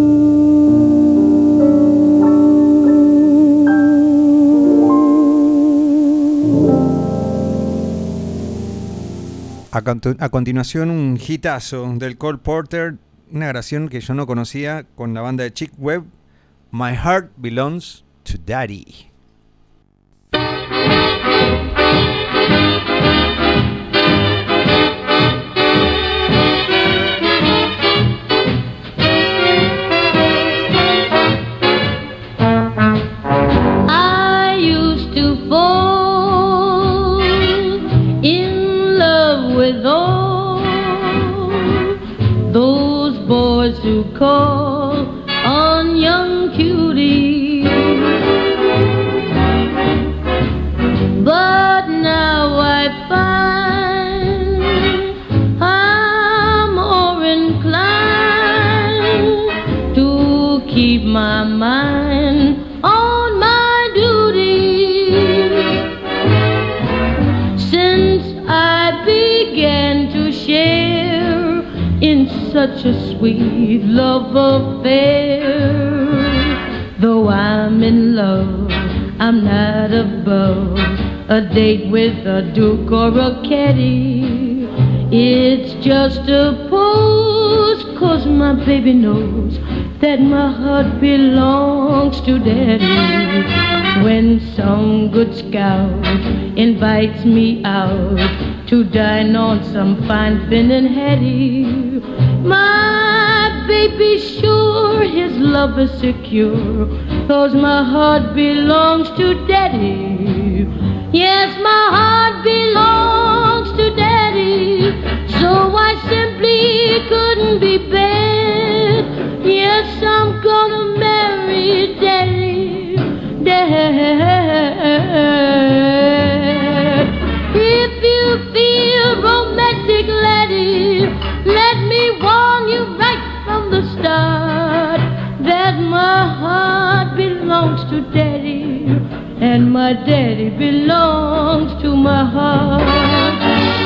A, contu- a continuación, un hitazo del Cole Porter, una grabación que yo no conocía con la banda de Chick Webb, My Heart Belongs to Daddy. I used to fall in love with all those boys who call on young cuties, but now I find I'm more inclined to keep my mind on my duty. Since I began to share in such a sweet love affair, though I'm in love, I'm not above a date with a duke or a caddy. It's just a pose, 'cause my baby knows that my heart belongs to daddy. When some good scout invites me out to dine on some fine Finnan Hattie, my baby's sure his love is secure, 'cause my heart belongs to daddy. Yes, my heart belongs to daddy, so I simply couldn't be bad. Yes, I'm gonna marry daddy, dad. If you feel romantic, laddie, let me warn you right from the start that my heart belongs to daddy, and my daddy belongs to my heart.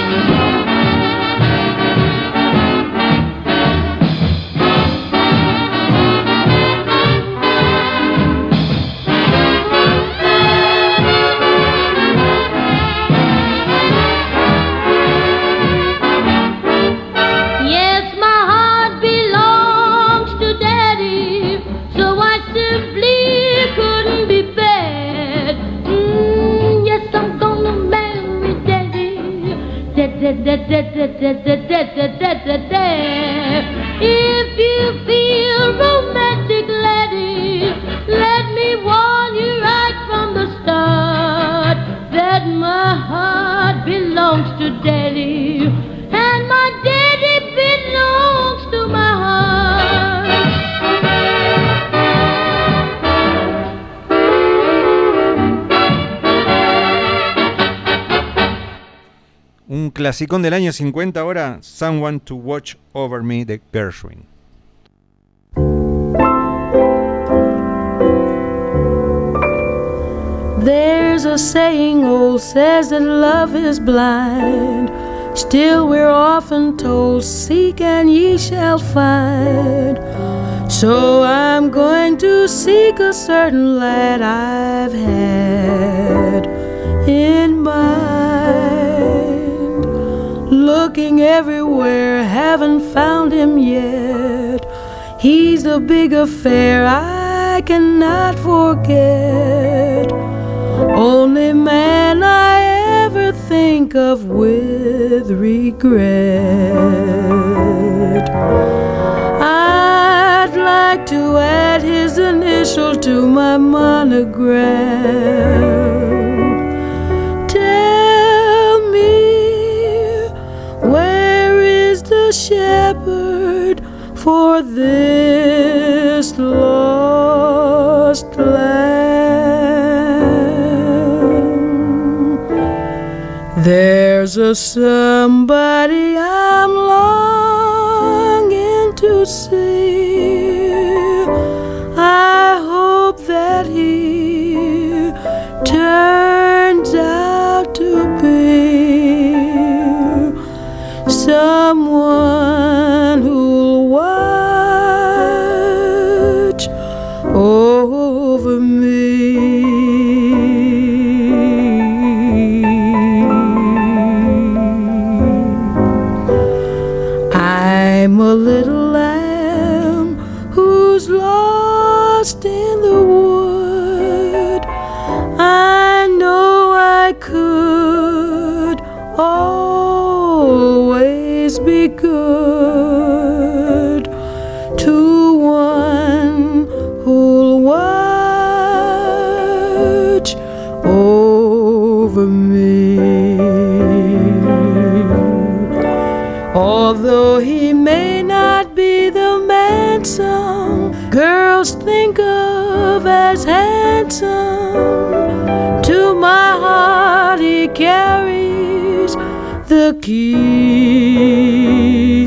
If you feel romantic, laddie, let me warn you right from the start that my heart belongs to daddy, and my daddy belongs to my Un clasicón del año cincuenta ahora, Someone to Watch Over Me de Gershwin. There's a saying old says that love is blind. Still we're often told, seek and ye shall find. So I'm going to seek a certain lad I've had in mind. Looking everywhere, haven't found him yet. He's a big affair I cannot forget. Only man I ever think of with regret. I'd like to add his initial to my monogram. Tell me a shepherd for this lost lamb. There's a somebody I'm longing to see. I hope that he turns out to be someone who'll watch over me. I'm a little lamb who's lost in the wood. I know I could always be good to one who'll watch over me. Although he may not be the man some girls think of as handsome, to my heart he carries the key.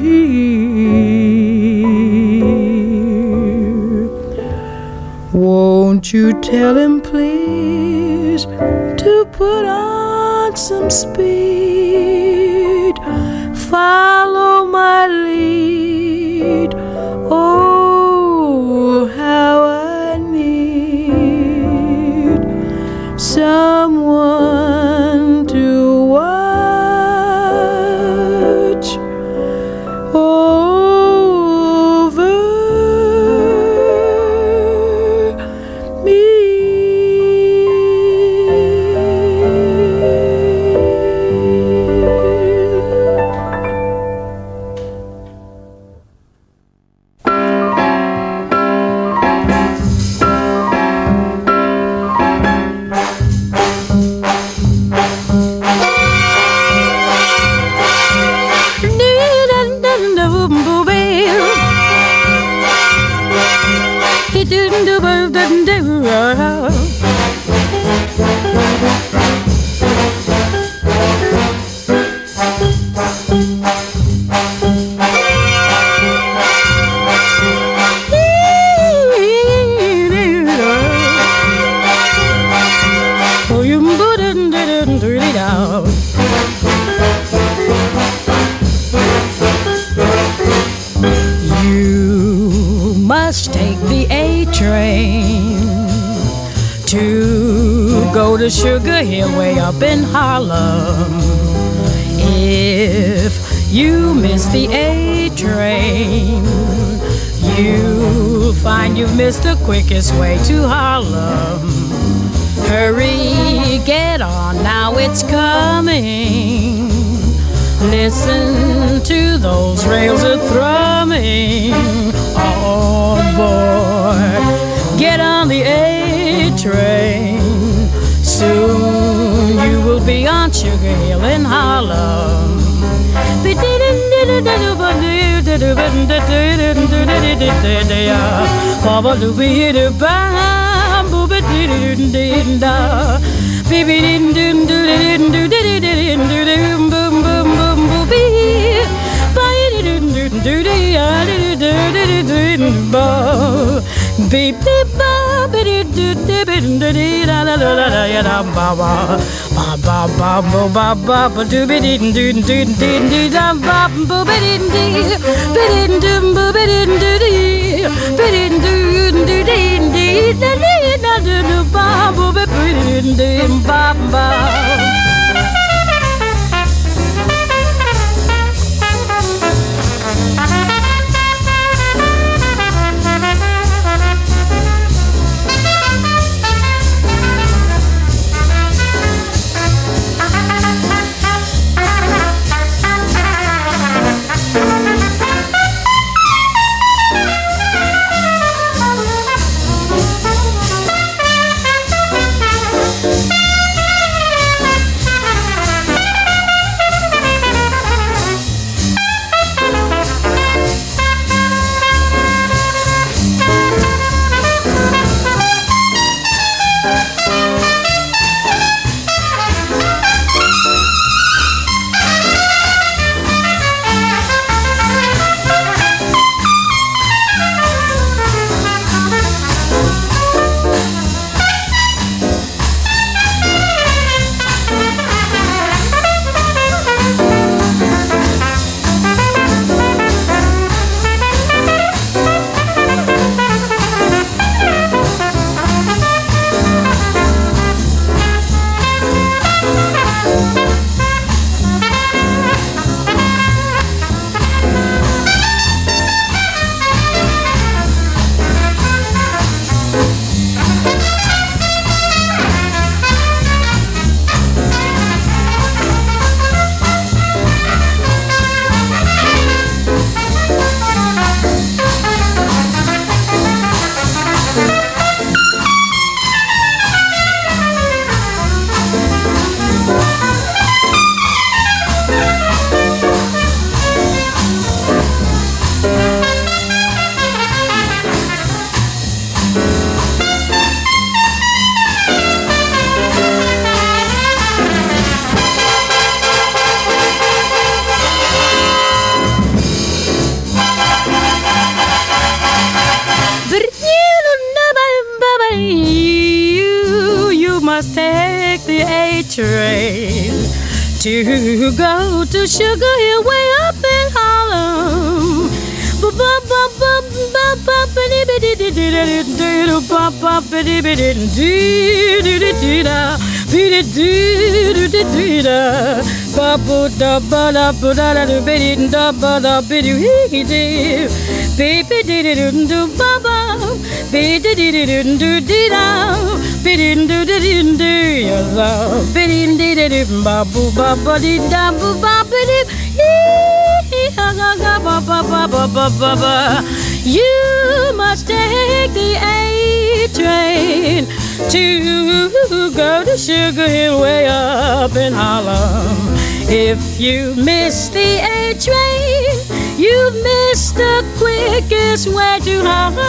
Won't you tell him please to put on some speed, follow my lead. Oh, how I need someone to watch over me. You must take the A train to go to Sugar Hill way up in Harlem. If you miss the A train, you'll find you've missed the quickest way to Harlem. Hurry, get on, now it's coming. Listen to those rails a thrumming. Oh boy, get on the A train. Soon you will be on Sugar Hill in Harlem. Beep beep ba ba dee doo dee dee dee dee da da da da da ya da ba ba ba ba ba ba ba ba ba doo be dee doo doo dee dee da ba ba ba dee dee ba dee doo ba ba dee doo dee ba dee doo doo dee dee da dee da doo ba ba ba dee dee ba ba. to go to Sugar Hill way up in Harlem. You must take the A train to go to Sugar Hill way up in Harlem. If you miss the A train, you miss the quickest way to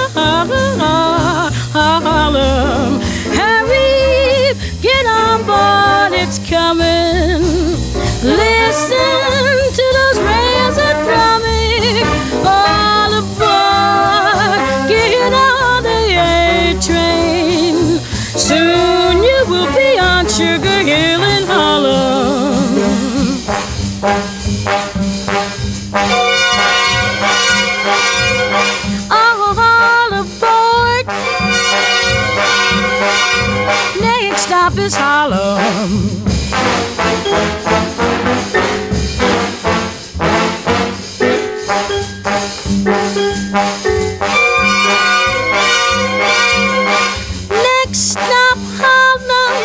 Harlem. Hurry, get on board, it's coming. Listen to those rails are drumming. All aboard, get on the A train. Soon you will be on Sugar Hill in Harlem. All aboard. Next stop is Harlem. Next stop, Harlem.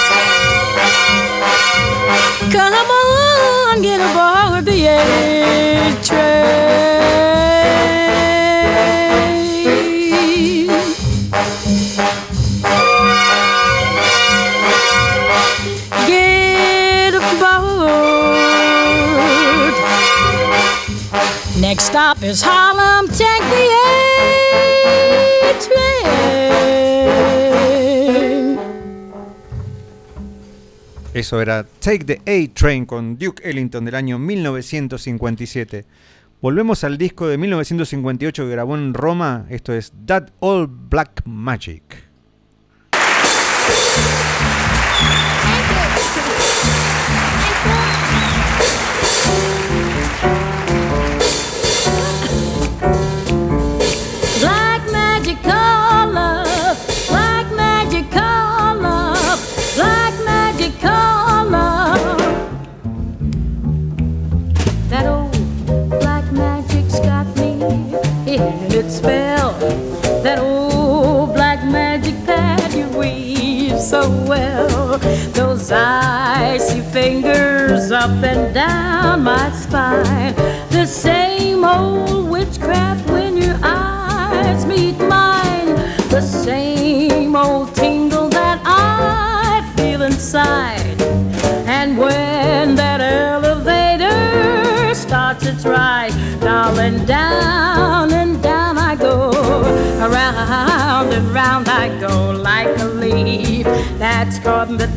Come on, get aboard the A train. Get aboard. Next stop is Harlem. Take the A train. Eso era Take the A Train con Duke Ellington del año mil novecientos cincuenta y siete. Volvemos al disco de mil novecientos cincuenta y ocho que grabó en Roma. Esto es That Old Black Magic. Black magic color, black magic color, black magic color. That old black magic's got me in its spell. That old black magic that you weave so well. Those icy fingers up and down my spine. The same old witchcraft when your eyes meet mine. The same old tingle that I feel inside. And when that elevator starts its ride, darling, down and down I go. Around and round I go like a leaf that's caught in the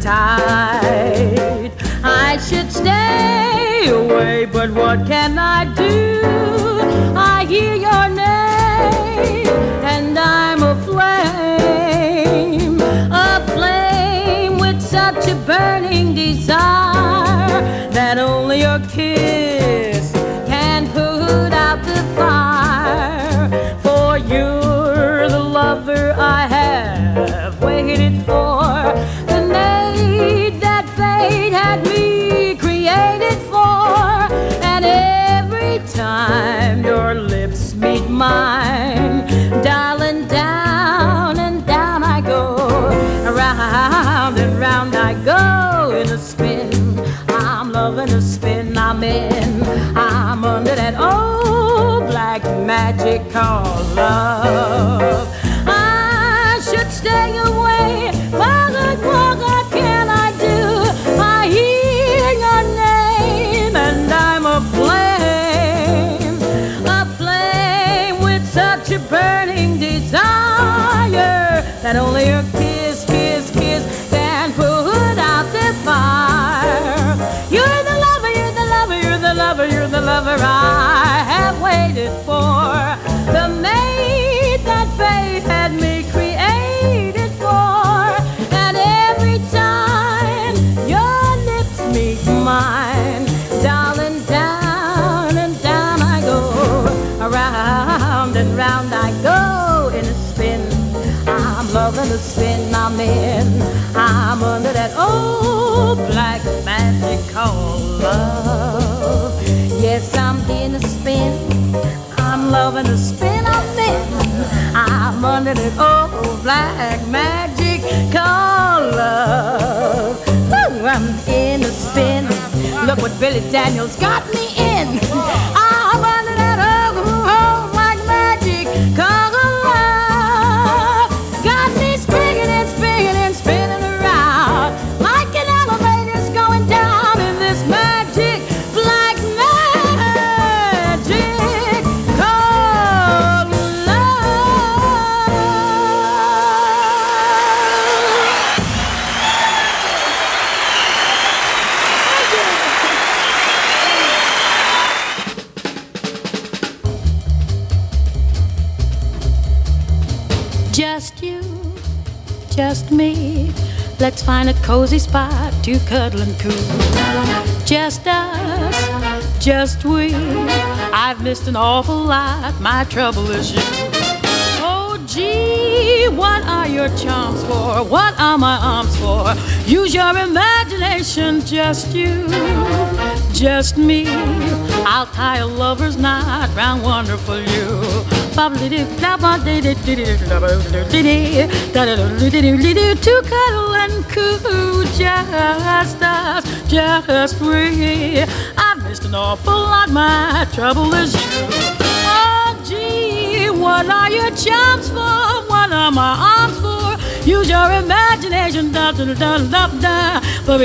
tide. I should stay away, but what can I do? I hear your name and I'm aflame, aflame with such a burning desire that only your kiss can put out the fire. For you're the lover I have waited for, the maid that fate had me created for. And every time your lips meet mine, darling, down and down I go. Around and round I go in a spin. I'm loving the spin I'm in. I'm under that old black magic called love. I should stay away, but what can I do? I hear your name and I'm aflame, aflame with such a burning desire that only your kiss, kiss, kiss can put out the fire. You're the lover, you're the lover, you're the lover, you're the lover I have waited for. The maid that fate had me created for. And every time your lips meet mine, round I go in a spin. I'm loving the spin I'm in. I'm under that old black magic called love. Yes, I'm in a spin. I'm loving the spin I'm in. I'm under that old black magic called love. Ooh, I'm in a spin. Look what Billy Daniels got me in. I'm under that old, old black magic called love. Got me spinning and spinning and spinning around like an elevator's going down in this magic black magic called love. Just you, just me. Let's find a cozy spot to cuddle and cool. Just us, just we. I've missed an awful lot. My trouble is you. Oh, gee, what are your charms for? What are my arms for? Use your imagination, just you, just me. I'll tie a lover's knot round wonderful you. To cuddle and coo, just us, just we. I've missed an awful lot, my trouble is you. Oh, gee, what are your charms for? What are my arms for? Use your imagination. Da da da da da.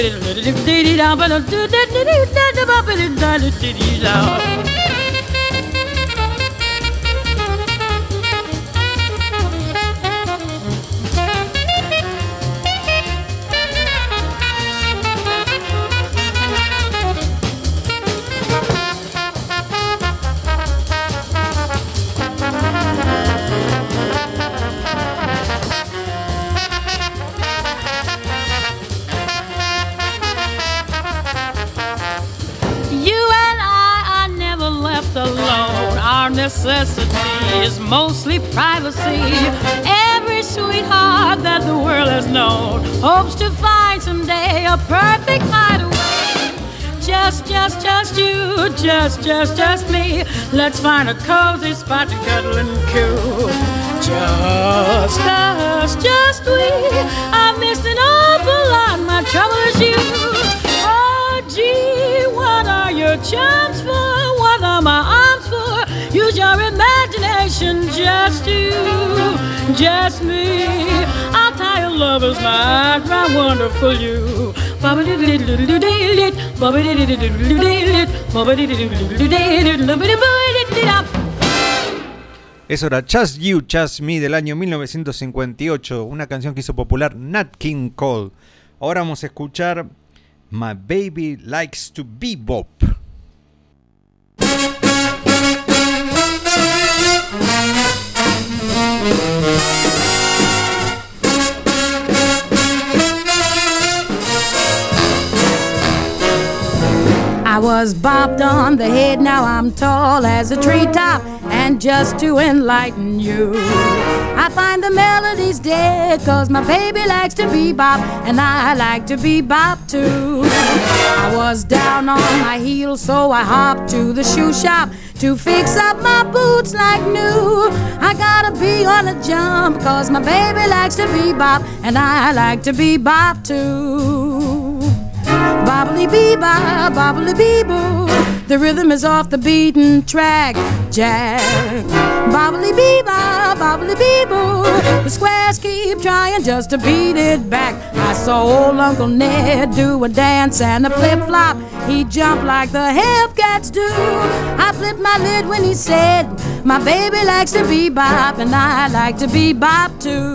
Necessity is mostly privacy. Every sweetheart that the world has known hopes to find someday a perfect hideaway. Just, just, just you, just, just, just me. Let's find a cozy spot to cuddle and coo. Just us, just we. I've missed an awful lot. My trouble is you. Oh, gee, what are your charms for? What are my arms for? Use your imagination, just you, just me. I'll tie a lover's knot round wonderful you. Eso era Just You, Just Me del año mil novecientos cincuenta y ocho, una canción que hizo popular Nat King Cole. Ahora vamos a escuchar My Baby Likes to Bebop. I was bopped on the head, now I'm tall as a treetop. And just to enlighten you, I find the melody's dead, cause my baby likes to bebop, and I like to bebop too. I was down on my heels, so I hopped to the shoe shop to fix up my boots like new. I gotta be on a jump, cause my baby likes to bebop, and I like to bebop too. Bobbly bebop, bobbly bebop, the rhythm is off the beaten track, Jack. Bobbly bebop, bobbly bebop, the squares keep trying just to beat it back. I saw old Uncle Ned do a dance and a flip-flop. He jumped like the Hellcats do. I flipped my lid when he said, my baby likes to bebop, and I like to bebop too.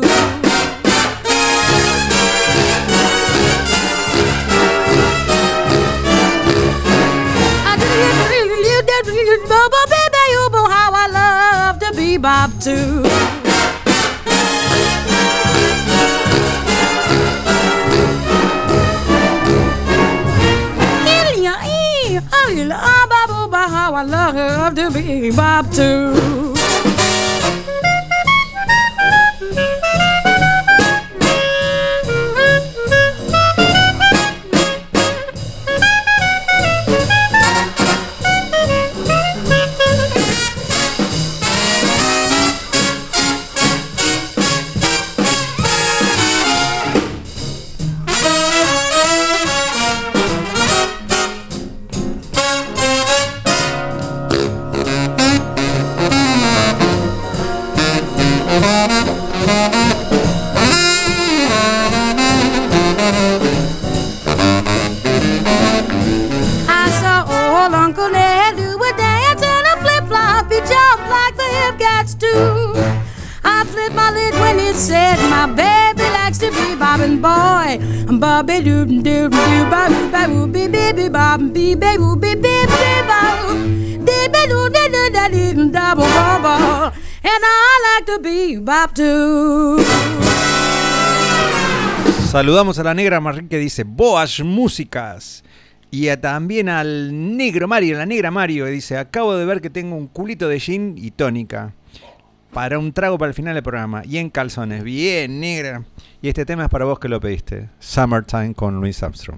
How I love to bebop too. How I love to bebop too. that's two. I flipped my lid when it said my baby likes to be bobbing boy. Bobby doo doo doo bobby bobby bee bee bobby bee bee boo bee bee bee bobby dee bee doo doo doo doo dee double bobble. And I like to be bob too. Saludamos a la negra Marín que dice Boas Músicas. Y a, también al negro Mario, la negra Mario, que dice: acabo de ver que tengo un culito de gin y tónica para un trago para el final del programa. Y en calzones. Bien, negra. Y este tema es para vos que lo pediste. Summertime con Louis Armstrong.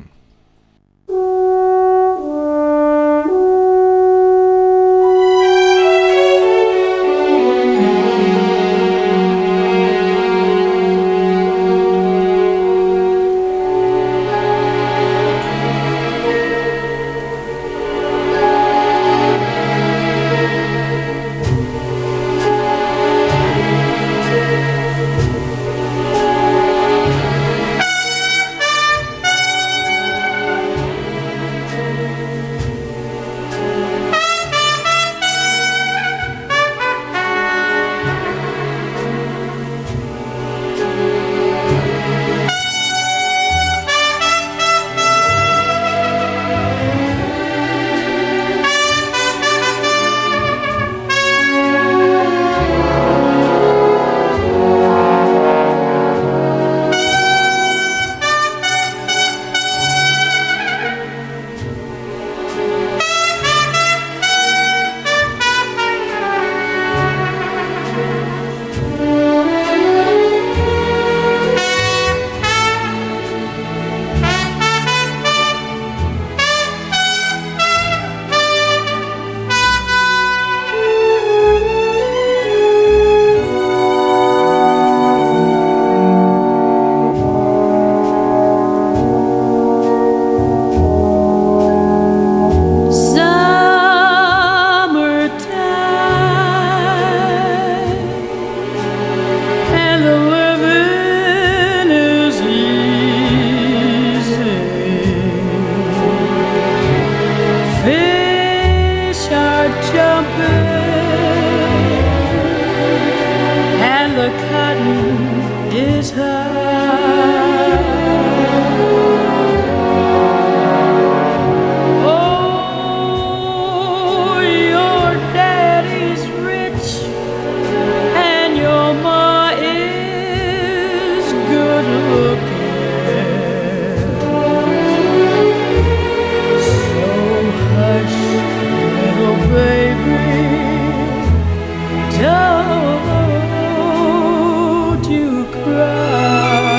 Don't you cry.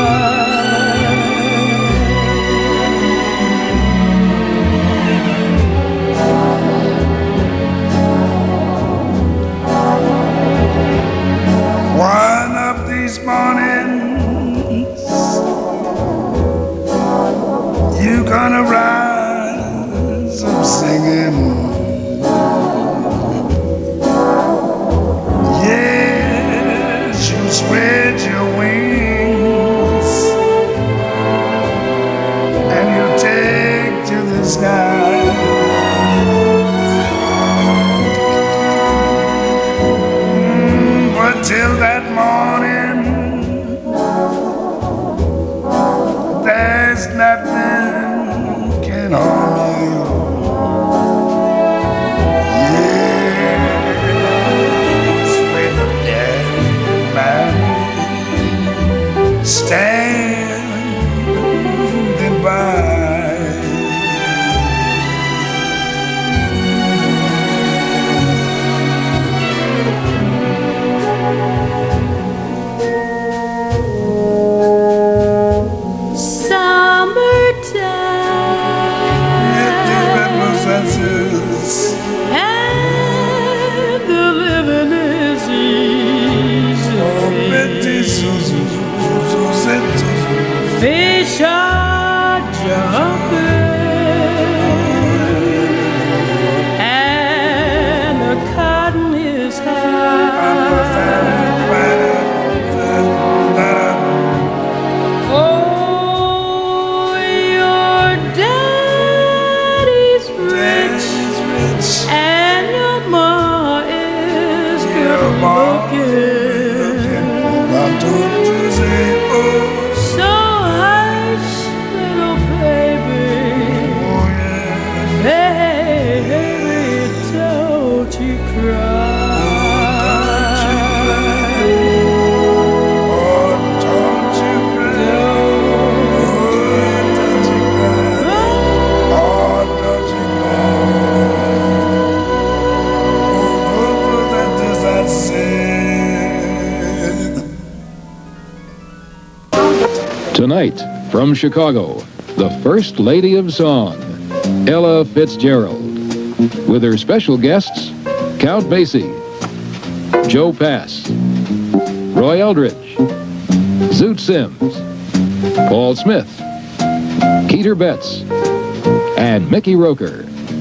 Tonight, from Chicago, the First Lady of Song, Ella Fitzgerald, with her special guests, Count Basie, Joe Pass, Roy Eldridge, Zoot Sims, Paul Smith, Keeter Betts, and Mickey Roker.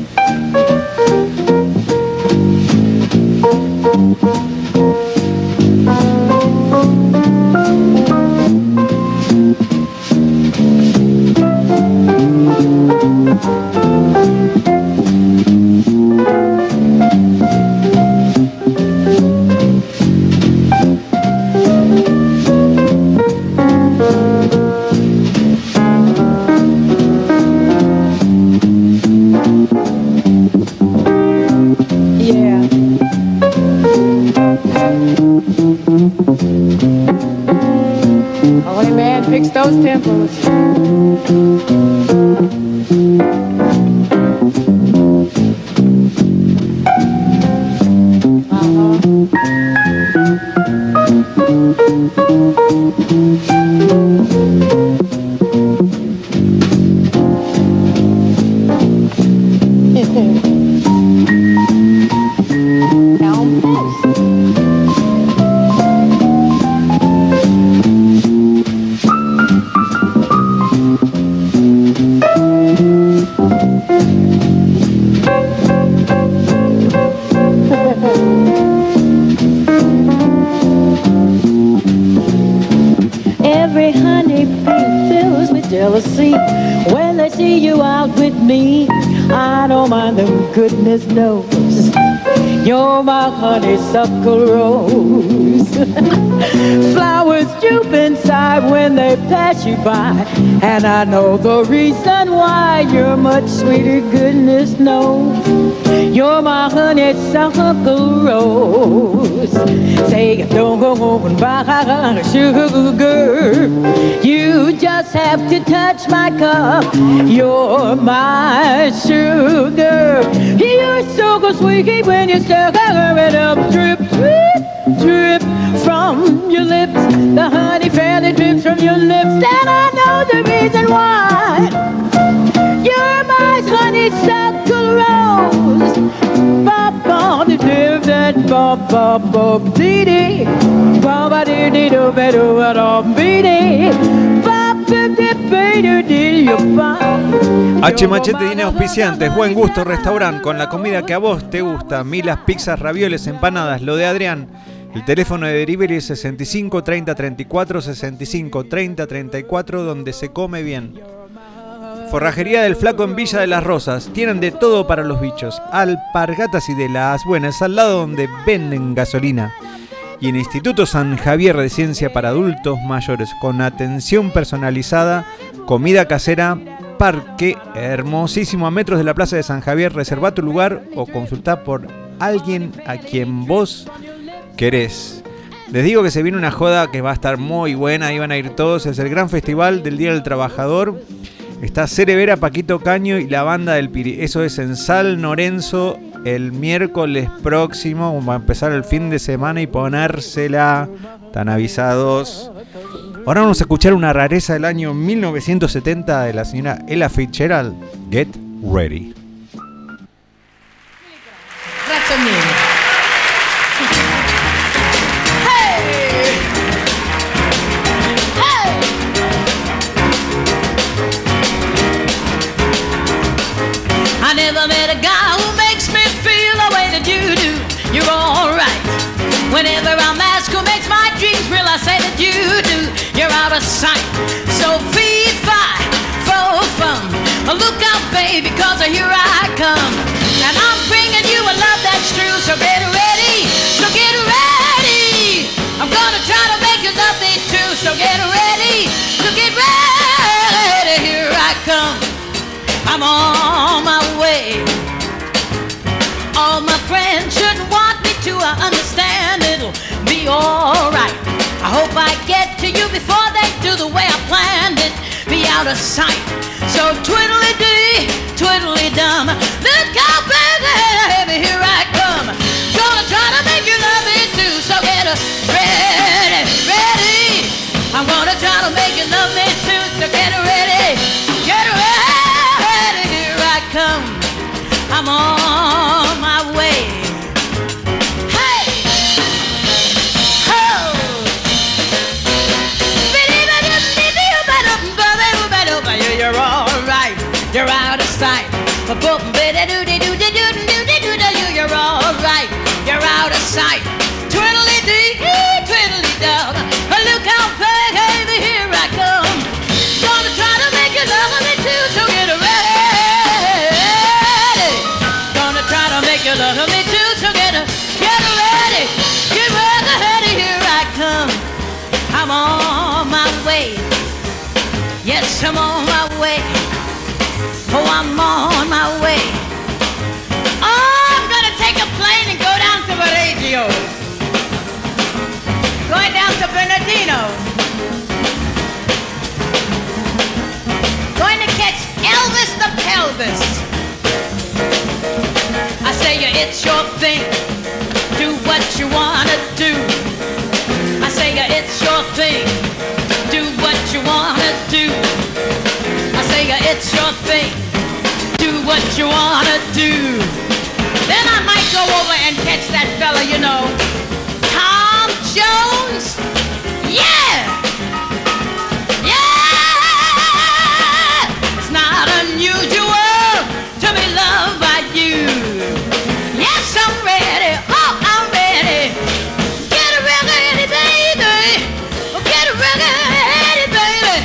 Fix those temples. Goodness knows you're my honeysuckle rose. Flowers droop inside when they pass you by, and I know the reason why. You're much sweeter, goodness knows you're my honeysuckle rose. Say don't go home and buy sugar, you just have to touch my cup. You're my sugar. You're so sweet when you stir it up. Drip, drip, drip from your lips. The honey fairly drips from your lips, and I know the reason why. You're my honeysuckle rose. Ba ba de dip that ba ba ba dee dee. Ba ba dee dee do ba do ba do dee dee. Ba ba dip ba do dee ba. H. Machete tiene auspiciantes, Buen Gusto Restaurant, con la comida que a vos te gusta, milas, pizzas, ravioles, empanadas, lo de Adrián. El teléfono de delivery es sesenta y cinco treinta treinta y cuatro, sesenta y cinco treinta treinta y cuatro, donde se come bien. Forrajería del Flaco en Villa de las Rosas, tienen de todo para los bichos, alpargatas y de las buenas, al lado donde venden gasolina. Y en Instituto San Javier de Ciencia para Adultos Mayores, con atención personalizada, comida casera, parque hermosísimo a metros de la Plaza de San Javier. Reserva tu lugar o consultá por alguien a quien vos querés. Les digo que se viene una joda que va a estar muy buena, ahí van a ir todos. Es el gran festival del Día del Trabajador. Está Cerevera, Paquito Caño y la banda del Piri. Eso es en San Lorenzo el miércoles próximo. Va a empezar el fin de semana y ponérsela. Están avisados. Ahora vamos a escuchar una rareza del año mil novecientos setenta de la señora Ella Fitzgerald, Get Ready. Grazie mille. I never met a guy who makes me feel the way that you do. You're alright. Whenever I'm asked who makes my dreams real, I say that you do. You're out of sight. So fee, fi, fo, fum. Look out, baby, cause here I come. And I'm bringing you a love that's true. So get ready, so get ready. I'm gonna try to make you love me too. So get ready, so get ready. Here I come. I'm on my way. All my friends should want me to understand it'll be alright. I hope I get to you before they do the way I planned it. Be out of sight. So twiddly-dee, twiddly-dum. Look out, baby, here I come. Gonna try to make you love me too. So get ready, ready. I'm gonna try to make you love me too. Boom, biddy doo doo doo doo doo doo doo. You're all right. You're out of sight. Twiddly dee, twiddly dum. Look out, baby, here I come. Gonna try to make you love me too, so get ready. Gonna try to make you love me too, so get get ready. Get ready, here I come. I'm on my way. Yes, I'm on my way. Oh, I'm on my way. Oh, I'm gonna take a plane and go down to Valeggio. Going down to Bernardino. Going to catch Elvis the Pelvis. I say it's your thing. Do what you wanna do. I say it's your thing. Do what you wanna do. I say it's your thing. Do what you wanna do. Then I might go over and catch that fella, you know, Tom Jones. Yeah! Yeah! It's not unusual to be loved by you. Yes, I'm ready. Oh, I'm ready. Get ready, baby. Get ready, baby.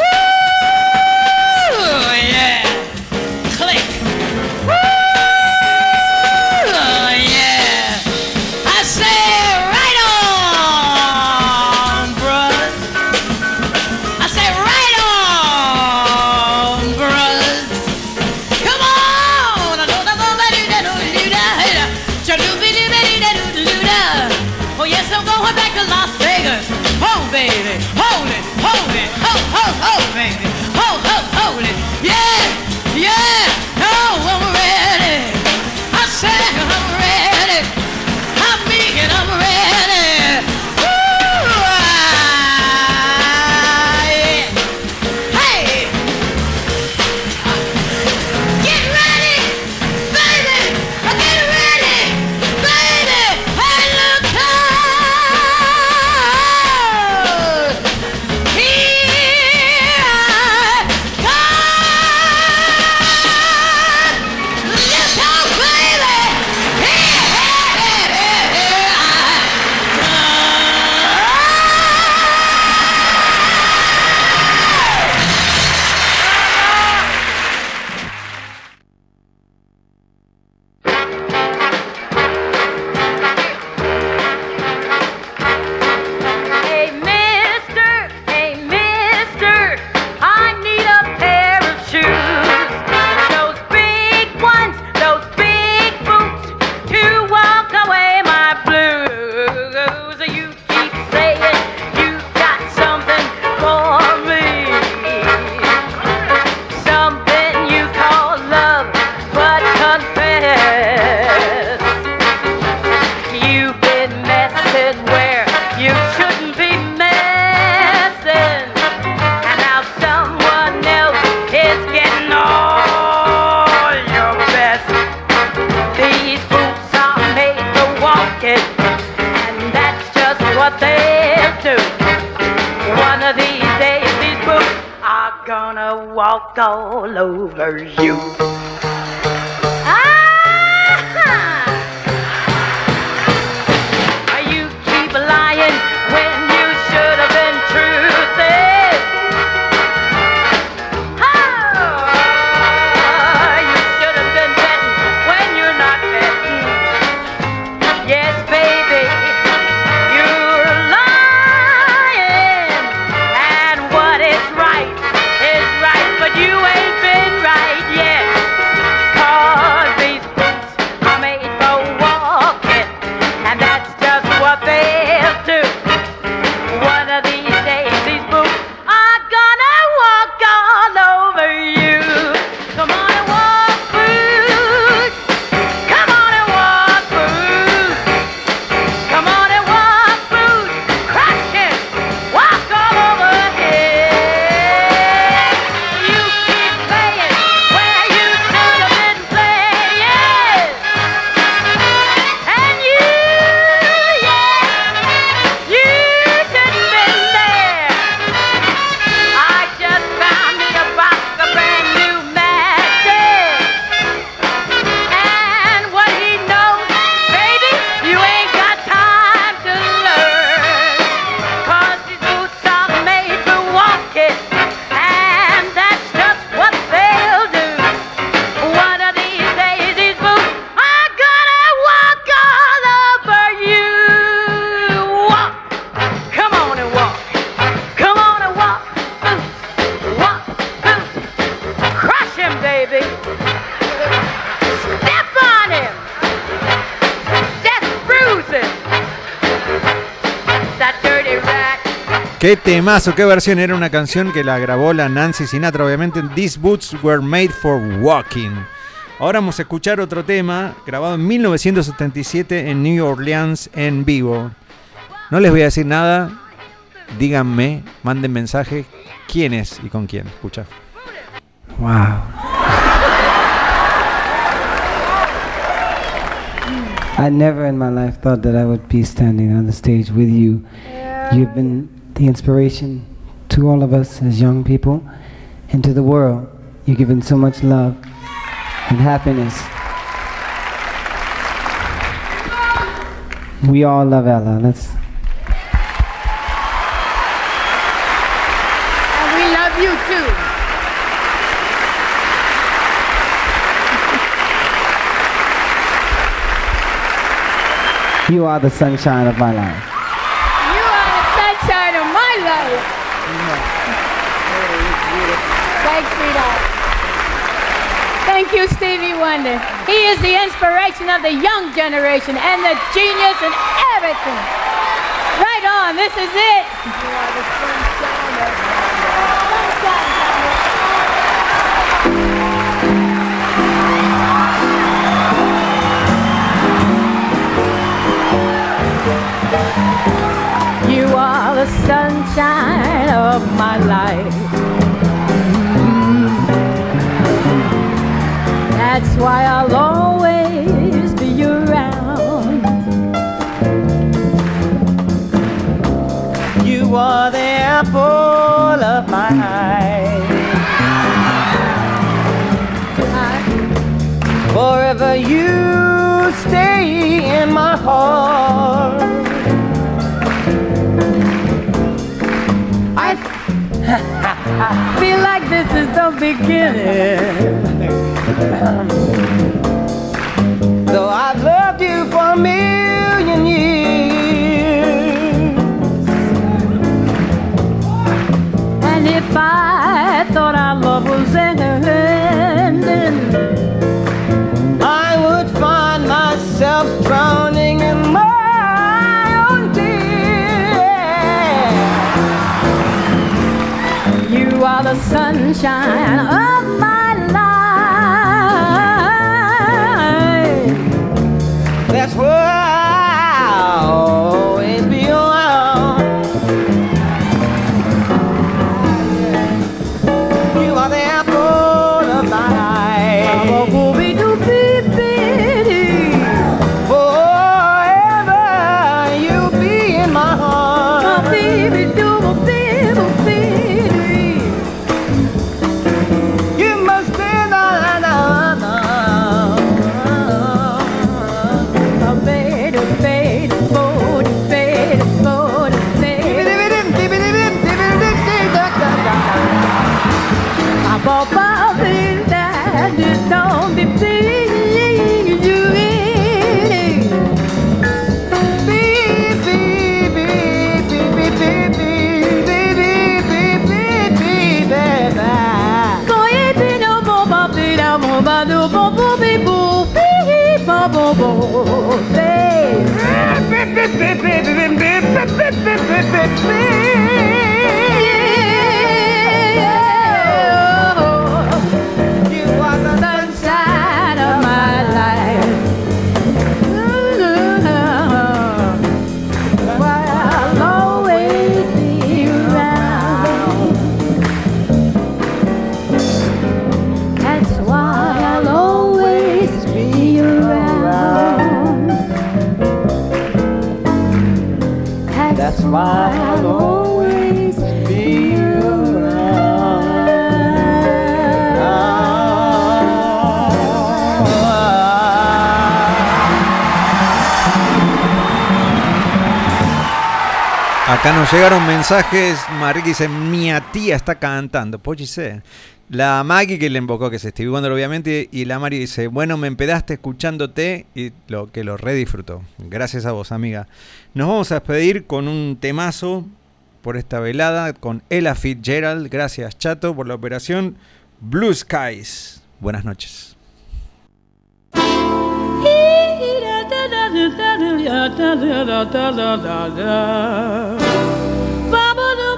Woo! Yeah. Click. Woo! Yeah. I say right on, bruh. I say right on, bruh. Come on. Oh, yes, I'm going back to Las Vegas. Oh, baby. Hold it, hold it. Ho, ho, ho, baby. Ho, ho, hold it. Yeah, yeah. Oh, I'm ready. I said I'm ready. I'm big and I'm ready. Woo! Ah, yeah. Hey! Get ready, baby! Get ready, baby! Hey, look out! Here I come! Look out, baby! Here, here, here, here, here I Hey, mister, hey, mister, I need a pair of shoes. Those big ones, those big boots to walk away my blues. You keep saying you got something for me. Something you call love, but confess. You've been messing where you shouldn't be messing. And now someone else is getting all your best. These boots are made for walking, and that's just what they'll do. One of these days, these boots are gonna walk all over you. Ah! You keep lying when you should have been truthing. Oh, you should have been betting when you're not betting. Yes, baby, you're lying. And what is right is right, but you ain't been right yet. Qué temazo, qué versión. Era una canción que la grabó la Nancy Sinatra, obviamente. These Boots Were Made for Walking. Ahora vamos a escuchar otro tema grabado en mil novecientos setenta y siete en New Orleans en vivo. No les voy a decir nada. Díganme, manden mensaje. ¿Quién es y con quién? Escucha. Wow. I never in my life thought that I would be standing on the stage with you. You've been the inspiration to all of us as young people and to the world. You've given so much love and happiness. We all love Ella. Let's. And we love you too. You are the sunshine of my life. You are the sunshine of my life. Thanks, sweetheart. Thank you, Stevie Wonder. He is the inspiration of the young generation and the genius and everything. Right on, this is it. You are the sunshine of my life. You are the sunshine of my life. That's why I'll always be around. You are the apple of my eye. Forever you stay in my heart. I feel like this is the beginning. Though I've loved you for a million years. And if I thought our love was ending, I would find myself drowning in my own tears. You are the sunshine of my life. That's why I'll always be around. You are the apple of my eye. Forever you'll be in my heart. You must be the You are the sunshine of my life. Why I'll always be around. That's why I'll always be around. That's why I'll always be Acá nos llegaron mensajes. Mariki dice: mi tía está cantando. Pochise. La Maggie, que le invocó, que es Stevie Wonder, obviamente. Y la Mari dice: bueno, me empedaste escuchándote. Y lo que lo re disfrutó. Gracias a vos, amiga. Nos vamos a despedir con un temazo por esta velada con Ella Fitzgerald. Gracias, Chato, por la operación. Blue Skies. Buenas noches. Ba ba da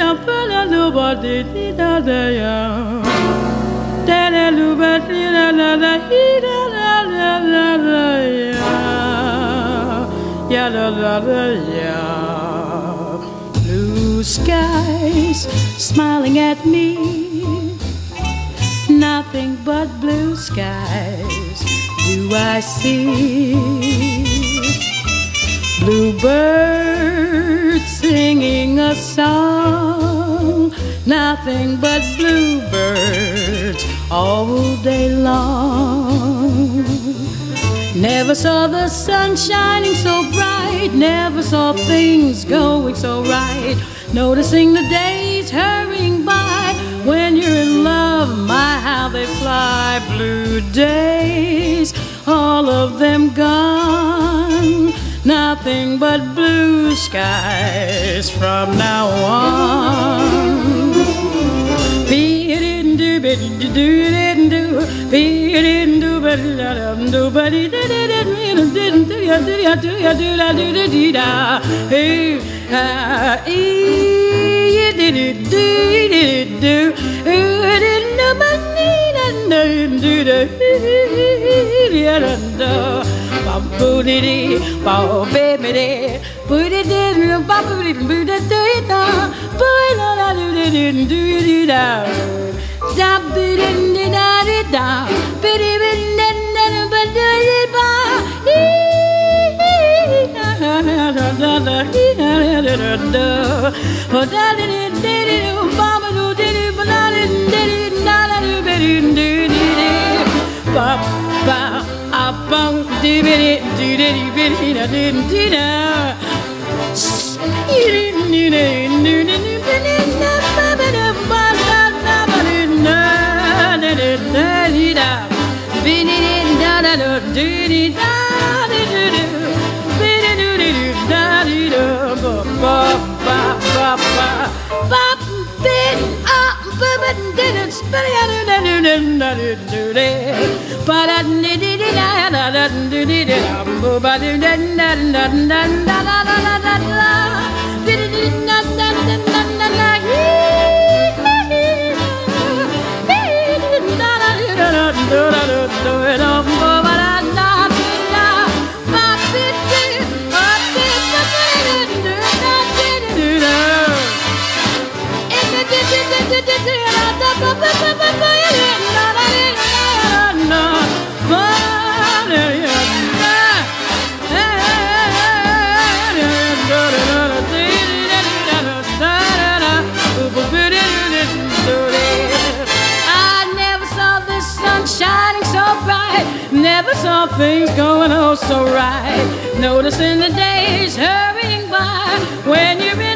Blue skies smiling at me, nothing but blue skies do I see. Bluebirds singing a song, nothing but bluebirds all day long. Never saw the sun shining so bright, never saw things going so right. Noticing the days hurrying by, when you're in love, my how they fly. Blue days, all of them gone, nothing but blue skies from now on. Never saw things going oh so right. Noticing the days hurrying by, when you're in